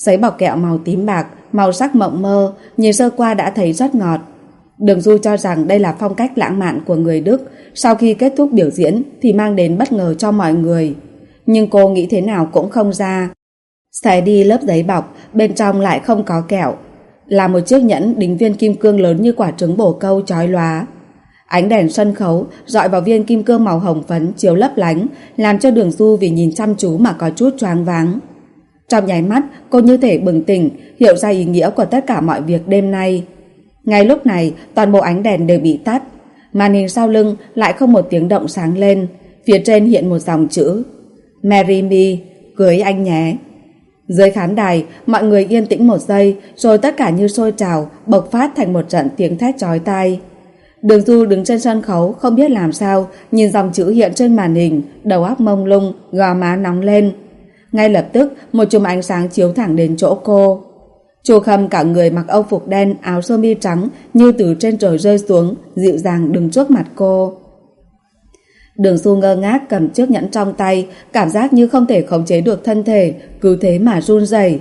Giấy bọc kẹo màu tím bạc, màu sắc mộng mơ, nhìn sơ qua đã thấy rất ngọt. Đường Du cho rằng đây là phong cách lãng mạn của người Đức sau khi kết thúc biểu diễn thì mang đến bất ngờ cho mọi người. Nhưng cô nghĩ thế nào cũng không ra. Xé đi lớp giấy bọc, bên trong lại không có kẹo, là một chiếc nhẫn đính viên kim cương lớn như quả trứng bồ câu chói lóa. Ánh đèn sân khấu rọi vào viên kim cương màu hồng phấn chiếu lấp lánh, làm cho Đường Du vì nhìn chăm chú mà có chút choáng váng. Trong nháy mắt, cô như thể bừng tỉnh, hiểu ra ý nghĩa của tất cả mọi việc đêm nay. Ngay lúc này, toàn bộ ánh đèn đều bị tắt. Màn hình sau lưng lại không một tiếng động sáng lên. Phía trên hiện một dòng chữ: Marry me, cưới anh nhé. Dưới khán đài, mọi người yên tĩnh một giây, rồi tất cả như sôi trào, bộc phát thành một trận tiếng thét chói tai. Đường Du đứng trên sân khấu không biết làm sao, nhìn dòng chữ hiện trên màn hình, đầu óc mông lung, gò má nóng lên. Ngay lập tức, một chùm ánh sáng chiếu thẳng đến chỗ cô. Chu Khâm cả người mặc âu phục đen, áo sơ mi trắng, như từ trên trời rơi xuống, dịu dàng đứng trước mặt cô. Đường Du ngơ ngác cầm chiếc nhẫn trong tay, cảm giác như không thể khống chế được thân thể, cứ thế mà run rẩy.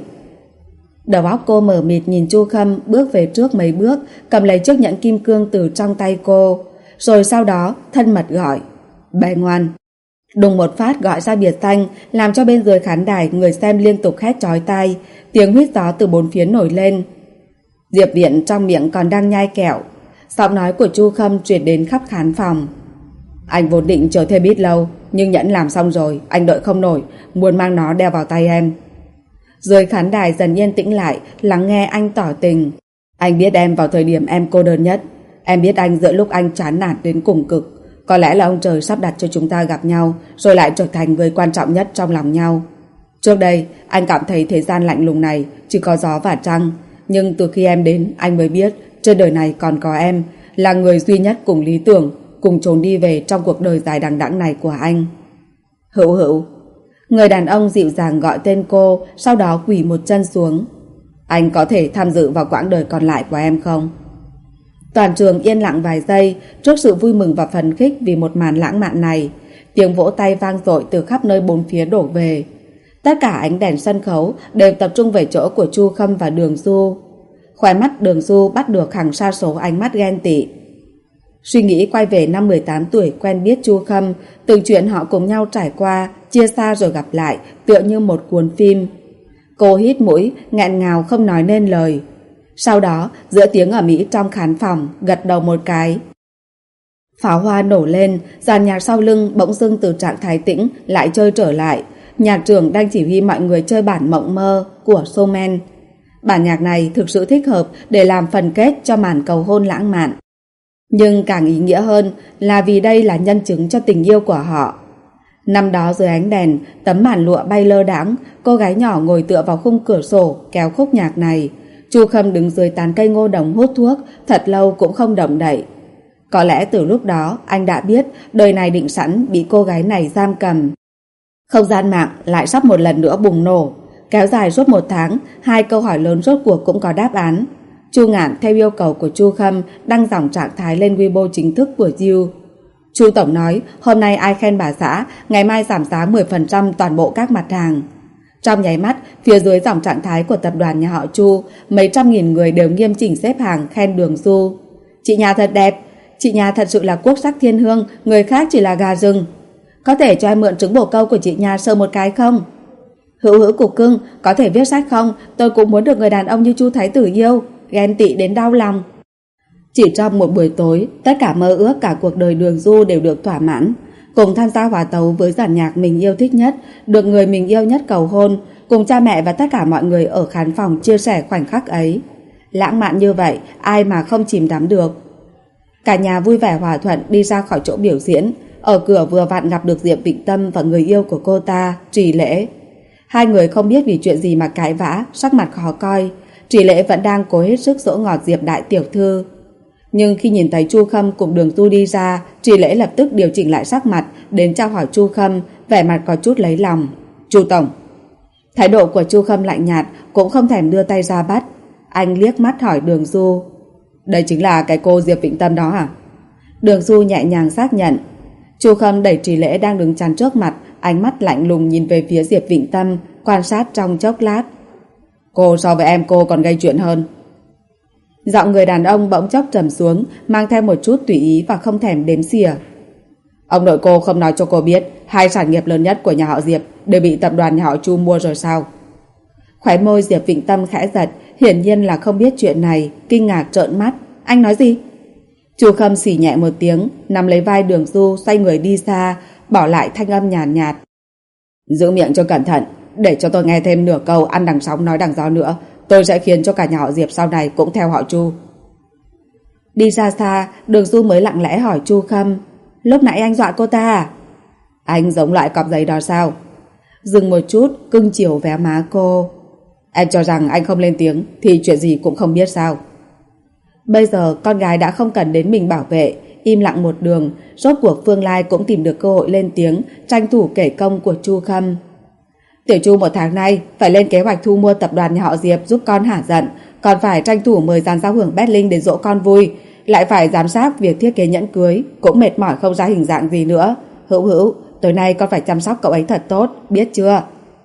Đầu óc cô mờ mịt nhìn Chu Khâm bước về trước mấy bước, cầm lấy chiếc nhẫn kim cương từ trong tay cô, rồi sau đó thân mật gọi: "Bé ngoan." Đùng một phát gọi ra biệt danh, làm cho bên dưới khán đài người xem liên tục hét chói tai, tiếng huýt gió từ bốn phía nổi lên. Diệp Viễn trong miệng còn đang nhai kẹo, giọng nói của Chu Khâm truyền đến khắp khán phòng: "Anh vốn định chờ thêm ít lâu, nhưng nhẫn làm xong rồi, anh đợi không nổi, muốn mang nó đeo vào tay em." Dưới khán đài dần yên tĩnh lại, lắng nghe anh tỏ tình: "Anh biết em vào thời điểm em cô đơn nhất, em biết anh giữa lúc anh chán nản đến cùng cực. Có lẽ là ông trời sắp đặt cho chúng ta gặp nhau, rồi lại trở thành người quan trọng nhất trong lòng nhau. Trước đây, anh cảm thấy thế gian lạnh lùng này chỉ có gió và trăng, nhưng từ khi em đến, anh mới biết trên đời này còn có em, là người duy nhất cùng lý tưởng, cùng trốn đi về trong cuộc đời dài đằng đẵng này của anh." "Hữu Hữu." Người đàn ông dịu dàng gọi tên cô, sau đó quỳ một chân xuống. "Anh có thể tham dự vào quãng đời còn lại của em không?" Toàn trường yên lặng vài giây trước sự vui mừng và phấn khích vì một màn lãng mạn này. Tiếng vỗ tay vang dội từ khắp nơi bốn phía đổ về. Tất cả ánh đèn sân khấu đều tập trung về chỗ của Chu Khâm và Đường Du. Khóe mắt Đường Du bắt được hàng sa số ánh mắt ghen tị. Suy nghĩ quay về năm mười tám tuổi quen biết Chu Khâm, từng chuyện họ cùng nhau trải qua, chia xa rồi gặp lại, tựa như một cuốn phim. Cô hít mũi, nghẹn ngào không nói nên lời. Sau đó, giữa tiếng ầm ĩ trong khán phòng, gật đầu một cái. Pháo hoa nổ lên, dàn nhạc sau lưng bỗng dưng từ trạng thái tĩnh lại chơi trở lại. Nhạc trưởng đang chỉ huy mọi người chơi bản Mộng Mơ của Schumann. Bản nhạc này thực sự thích hợp để làm phần kết cho màn cầu hôn lãng mạn. Nhưng càng ý nghĩa hơn là vì đây là nhân chứng cho tình yêu của họ. Năm đó dưới ánh đèn, tấm màn lụa bay lơ đãng, cô gái nhỏ ngồi tựa vào khung cửa sổ kéo khúc nhạc này. Chu Khâm đứng dưới tán cây ngô đồng hút thuốc, thật lâu cũng không động đậy. Có lẽ từ lúc đó anh đã biết đời này định sẵn bị cô gái này giam cầm. Không gian mạng lại sắp một lần nữa bùng nổ. Kéo dài suốt một tháng, hai câu hỏi lớn rốt cuộc cũng có đáp án. Chu Ngạn theo yêu cầu của Chu Khâm đăng dòng trạng thái lên Weibo chính thức của You. Chu Tổng nói hôm nay ai khen bà xã, ngày mai giảm giá mười phần trăm toàn bộ các mặt hàng. Trong nháy mắt, phía dưới dòng trạng thái của tập đoàn nhà họ Chu, mấy trăm nghìn người đều nghiêm chỉnh xếp hàng khen Đường Du. "Chị nhà thật đẹp, chị nhà thật sự là quốc sắc thiên hương, người khác chỉ là gà rừng. Có thể cho em mượn trứng bồ câu của chị nhà sờ một cái không? Hữu Hữu cục cưng, có thể viết sách không? Tôi cũng muốn được người đàn ông như Chu Thái Tử yêu, ghen tị đến đau lòng." Chỉ trong một buổi tối, tất cả mơ ước cả cuộc đời Đường Du đều được thỏa mãn. Cùng tham gia hòa tấu với dàn nhạc mình yêu thích nhất, được người mình yêu nhất cầu hôn, cùng cha mẹ và tất cả mọi người ở khán phòng chia sẻ khoảnh khắc ấy. Lãng mạn như vậy, ai mà không chìm đắm được. Cả nhà vui vẻ hòa thuận đi ra khỏi chỗ biểu diễn. Ở cửa vừa vặn gặp được Diệp Vịnh Tâm và người yêu của cô ta, Trì Lễ. Hai người không biết vì chuyện gì mà cãi vã, sắc mặt khó coi. Trì Lễ vẫn đang cố hết sức dỗ ngọt Diệp đại tiểu thư. Nhưng khi nhìn thấy Chu Khâm cùng Đường Du đi ra, Trì Lễ lập tức điều chỉnh lại sắc mặt, đến chào hỏi Chu Khâm, vẻ mặt có chút lấy lòng. "Chu Tổng." Thái độ của Chu Khâm lạnh nhạt, cũng không thèm đưa tay ra bắt. Anh liếc mắt hỏi Đường Du: "Đây chính là cái cô Diệp Vịnh Tâm đó à?" Đường Du nhẹ nhàng xác nhận. Chu Khâm đẩy Trì Lễ đang đứng chắn trước mặt, ánh mắt lạnh lùng nhìn về phía Diệp Vịnh Tâm, quan sát trong chốc lát. Cô so với em cô còn gây chuyện hơn. Giọng người đàn ông bỗng chốc trầm xuống, mang theo một chút tùy ý và không thèm đếm xỉa. Ông nội cô không nói cho cô biết hai sản nghiệp lớn nhất của nhà họ Diệp đều bị tập đoàn nhà họ Chu mua rồi sao? Khóe môi Diệp Vịnh Tâm khẽ giật, hiển nhiên là không biết chuyện này, kinh ngạc trợn mắt. Anh nói gì? Chu Khâm xỉ nhẹ một tiếng, nắm lấy vai Đường Du xoay người đi xa, bỏ lại thanh âm nhàn nhạt, nhạt. Giữ miệng cho cẩn thận, để cho tôi nghe thêm nửa câu ăn đằng sóng nói đằng gió nữa, tôi sẽ khiến cho cả nhà họ Diệp sau này cũng theo họ Chu. Đi ra xa, Đường Du mới lặng lẽ hỏi Chu Khâm, lúc nãy anh dọa cô ta à? Anh giống loại cọp giấy đó sao? Dừng một chút, cưng chiều véo má cô. Em cho rằng anh không lên tiếng thì chuyện gì cũng không biết sao? Bây giờ con gái đã không cần đến mình bảo vệ, im lặng một đường, rốt cuộc Phương Lai cũng tìm được cơ hội lên tiếng, tranh thủ kể công của Chu Khâm. Tiểu Chu một tháng nay phải lên kế hoạch thu mua tập đoàn nhà họ Diệp giúp con hả giận, còn phải tranh thủ mời dàn giao hưởng Berlin đến dỗ con vui, lại phải giám sát việc thiết kế nhẫn cưới, cũng mệt mỏi không ra hình dạng gì nữa. Hữu Hữu, tối nay con phải chăm sóc cậu ấy thật tốt, biết chưa?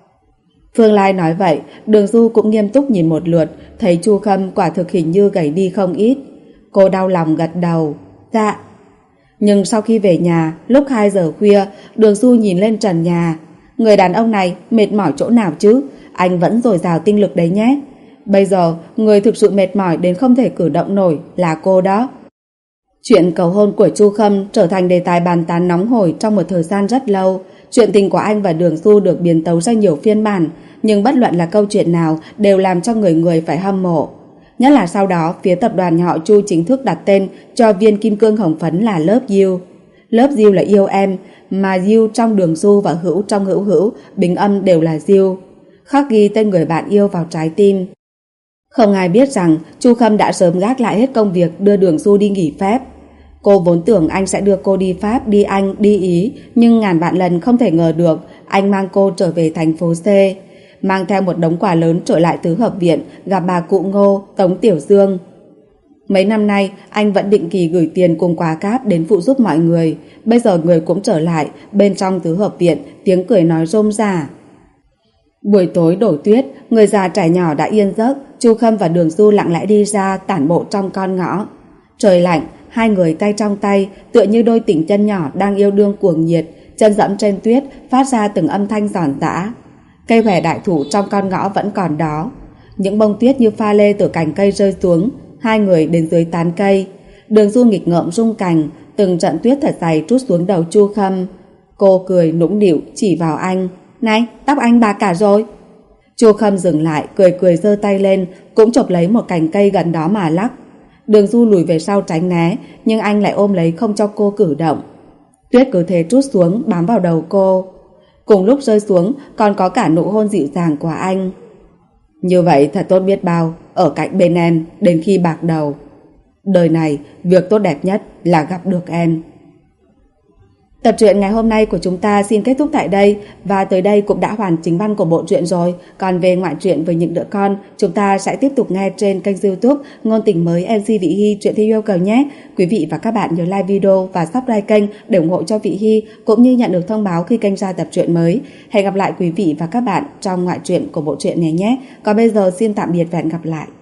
Phương Lai nói vậy, Đường Du cũng nghiêm túc nhìn một lượt, thấy Chu Khâm quả thực hình như gầy đi không ít. Cô đau lòng gật đầu, dạ. Nhưng sau khi về nhà, lúc hai giờ khuya, Đường Du nhìn lên trần nhà. Người đàn ông này mệt mỏi chỗ nào chứ? Anh vẫn dồi dào tinh lực đấy nhé. Bây giờ, người thực sự mệt mỏi đến không thể cử động nổi là cô đó. Chuyện cầu hôn của Chu Khâm trở thành đề tài bàn tán nóng hổi trong một thời gian rất lâu. Chuyện tình của anh và Đường Du được biến tấu ra nhiều phiên bản, nhưng bất luận là câu chuyện nào đều làm cho người người phải hâm mộ. Nhất là sau đó, phía tập đoàn nhà họ Chu chính thức đặt tên cho viên kim cương hồng phấn là Love You. Love You là yêu em, mà You trong Đường Du và Hữu trong Hữu Hữu, bình âm đều là You. Khắc ghi tên người bạn yêu vào trái tim. Không ai biết rằng Chu Khâm đã sớm gác lại hết công việc đưa Đường Du đi nghỉ phép. Cô vốn tưởng anh sẽ đưa cô đi Pháp, đi Anh, đi Ý, nhưng ngàn vạn lần không thể ngờ được anh mang cô trở về thành phố C. Mang theo một đống quà lớn trở lại tứ hợp viện gặp bà cụ Ngô, Tống Tiểu Dương. Mấy năm nay anh vẫn định kỳ gửi tiền cùng quà cáp đến phụ giúp mọi người. Bây giờ người cũng trở lại, bên trong tứ hợp viện tiếng cười nói rôm rả. Buổi tối đổ tuyết, người già trẻ nhỏ đã yên giấc. Chu Khâm và Đường Du lặng lẽ đi ra tản bộ trong con ngõ. Trời lạnh, hai người tay trong tay tựa như đôi tình chân nhỏ đang yêu đương cuồng nhiệt, chân dẫm trên tuyết phát ra từng âm thanh giòn giã. Cây hòe đại thụ trong con ngõ vẫn còn đó, những bông tuyết như pha lê từ cành cây rơi xuống. Hai người đến dưới tán cây. Đường Du nghịch ngợm rung cành, từng trận tuyết thật dày trút xuống đầu Chu Khâm. Cô cười nũng nịu chỉ vào anh, này, tóc anh bạc cả rồi. Chu Khâm dừng lại, cười cười giơ tay lên, cũng chộp lấy một cành cây gần đó mà lắc. Đường Du lùi về sau tránh né, nhưng anh lại ôm lấy không cho cô cử động. Tuyết cứ thế trút xuống bám vào đầu cô. Cùng lúc rơi xuống còn có cả nụ hôn dịu dàng của anh. Như vậy thật tốt biết bao, ở cạnh bên em đến khi bạc đầu. Đời này việc tốt đẹp nhất là gặp được em. Tập truyện ngày hôm nay của chúng ta xin kết thúc tại đây, và tới đây cũng đã hoàn chính văn của bộ truyện rồi. Còn về ngoại truyện với những đứa con, chúng ta sẽ tiếp tục nghe trên kênh YouTube Ngôn Tình Mới em xê Vị Hy truyện theo yêu cầu nhé. Quý vị và các bạn nhớ like video và subscribe kênh để ủng hộ cho Vị Hy, cũng như nhận được thông báo khi kênh ra tập truyện mới. Hẹn gặp lại quý vị và các bạn trong ngoại truyện của bộ truyện này nhé. Còn bây giờ xin tạm biệt và hẹn gặp lại.